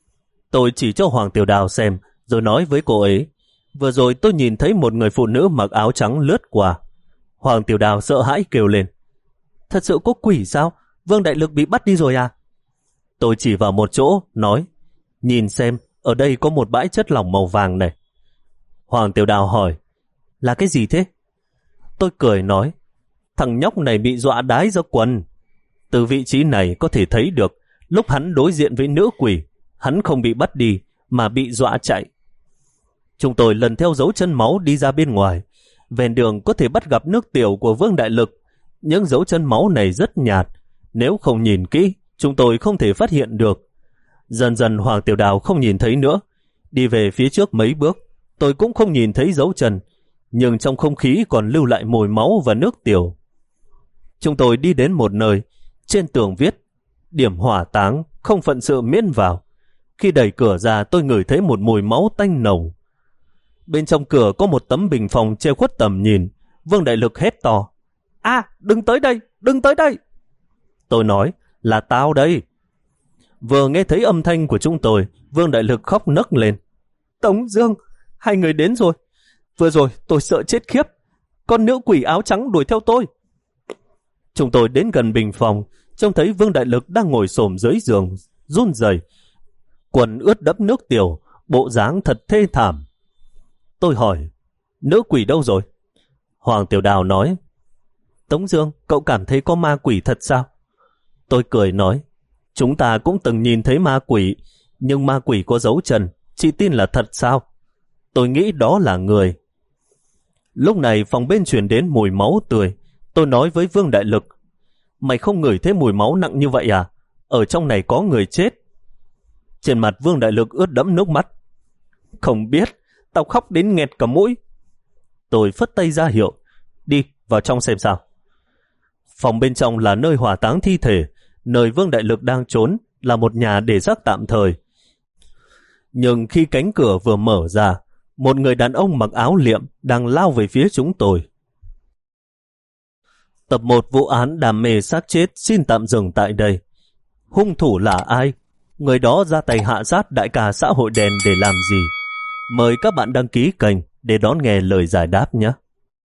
Tôi chỉ cho Hoàng Tiểu Đào xem, rồi nói với cô ấy, vừa rồi tôi nhìn thấy một người phụ nữ mặc áo trắng lướt qua. Hoàng Tiểu Đào sợ hãi kêu lên, thật sự có quỷ sao? Vương Đại Lực bị bắt đi rồi à? Tôi chỉ vào một chỗ, nói, nhìn xem, ở đây có một bãi chất lỏng màu vàng này. Hoàng Tiểu Đào hỏi, là cái gì thế? Tôi cười nói, thằng nhóc này bị dọa đái ra quần. Từ vị trí này có thể thấy được, lúc hắn đối diện với nữ quỷ, hắn không bị bắt đi, mà bị dọa chạy. Chúng tôi lần theo dấu chân máu đi ra bên ngoài. Ven đường có thể bắt gặp nước tiểu của Vương Đại Lực. Những dấu chân máu này rất nhạt, nếu không nhìn kỹ, chúng tôi không thể phát hiện được. Dần dần Hoàng Tiểu Đào không nhìn thấy nữa. Đi về phía trước mấy bước, tôi cũng không nhìn thấy dấu chân, nhưng trong không khí còn lưu lại mùi máu và nước tiểu. Chúng tôi đi đến một nơi, trên tường viết, điểm hỏa táng, không phận sự miễn vào. Khi đẩy cửa ra, tôi ngửi thấy một mùi máu tanh nồng. Bên trong cửa có một tấm bình phong che khuất tầm nhìn. Vương Đại Lực hét to, à, đừng tới đây, đừng tới đây. Tôi nói, là tao đây. Vừa nghe thấy âm thanh của chúng tôi, Vương Đại Lực khóc nấc lên. Tống Dương, hai người đến rồi. Vừa rồi tôi sợ chết khiếp, con nữ quỷ áo trắng đuổi theo tôi. Chúng tôi đến gần bình phòng, trông thấy Vương Đại Lực đang ngồi xổm dưới giường, run rẩy, quần ướt đẫm nước tiểu, bộ dáng thật thê thảm. Tôi hỏi, nữ quỷ đâu rồi? Hoàng Tiểu Đào nói, Tống Dương, cậu cảm thấy có ma quỷ thật sao? Tôi cười nói, chúng ta cũng từng nhìn thấy ma quỷ, nhưng ma quỷ có dấu chân, chị tin là thật sao? Tôi nghĩ đó là người. Lúc này phòng bên truyền đến mùi máu tươi. Tôi nói với Vương Đại Lực, mày không ngửi thấy mùi máu nặng như vậy à? Ở trong này có người chết. Trên mặt Vương Đại Lực ướt đẫm nước mắt. Không biết, tao khóc đến nghẹt cả mũi. Tôi phất tay ra hiệu, đi vào trong xem sao. Phòng bên trong là nơi hỏa táng thi thể, nơi Vương Đại Lực đang trốn là một nhà để rác tạm thời. Nhưng khi cánh cửa vừa mở ra, một người đàn ông mặc áo liệm đang lao về phía chúng tôi. Tập một vụ án đam mê xác chết xin tạm dừng tại đây. Hung thủ là ai? Người đó ra tay hạ sát đại ca xã hội đen để làm gì? Mời các bạn đăng ký kênh để đón nghe lời giải đáp nhé.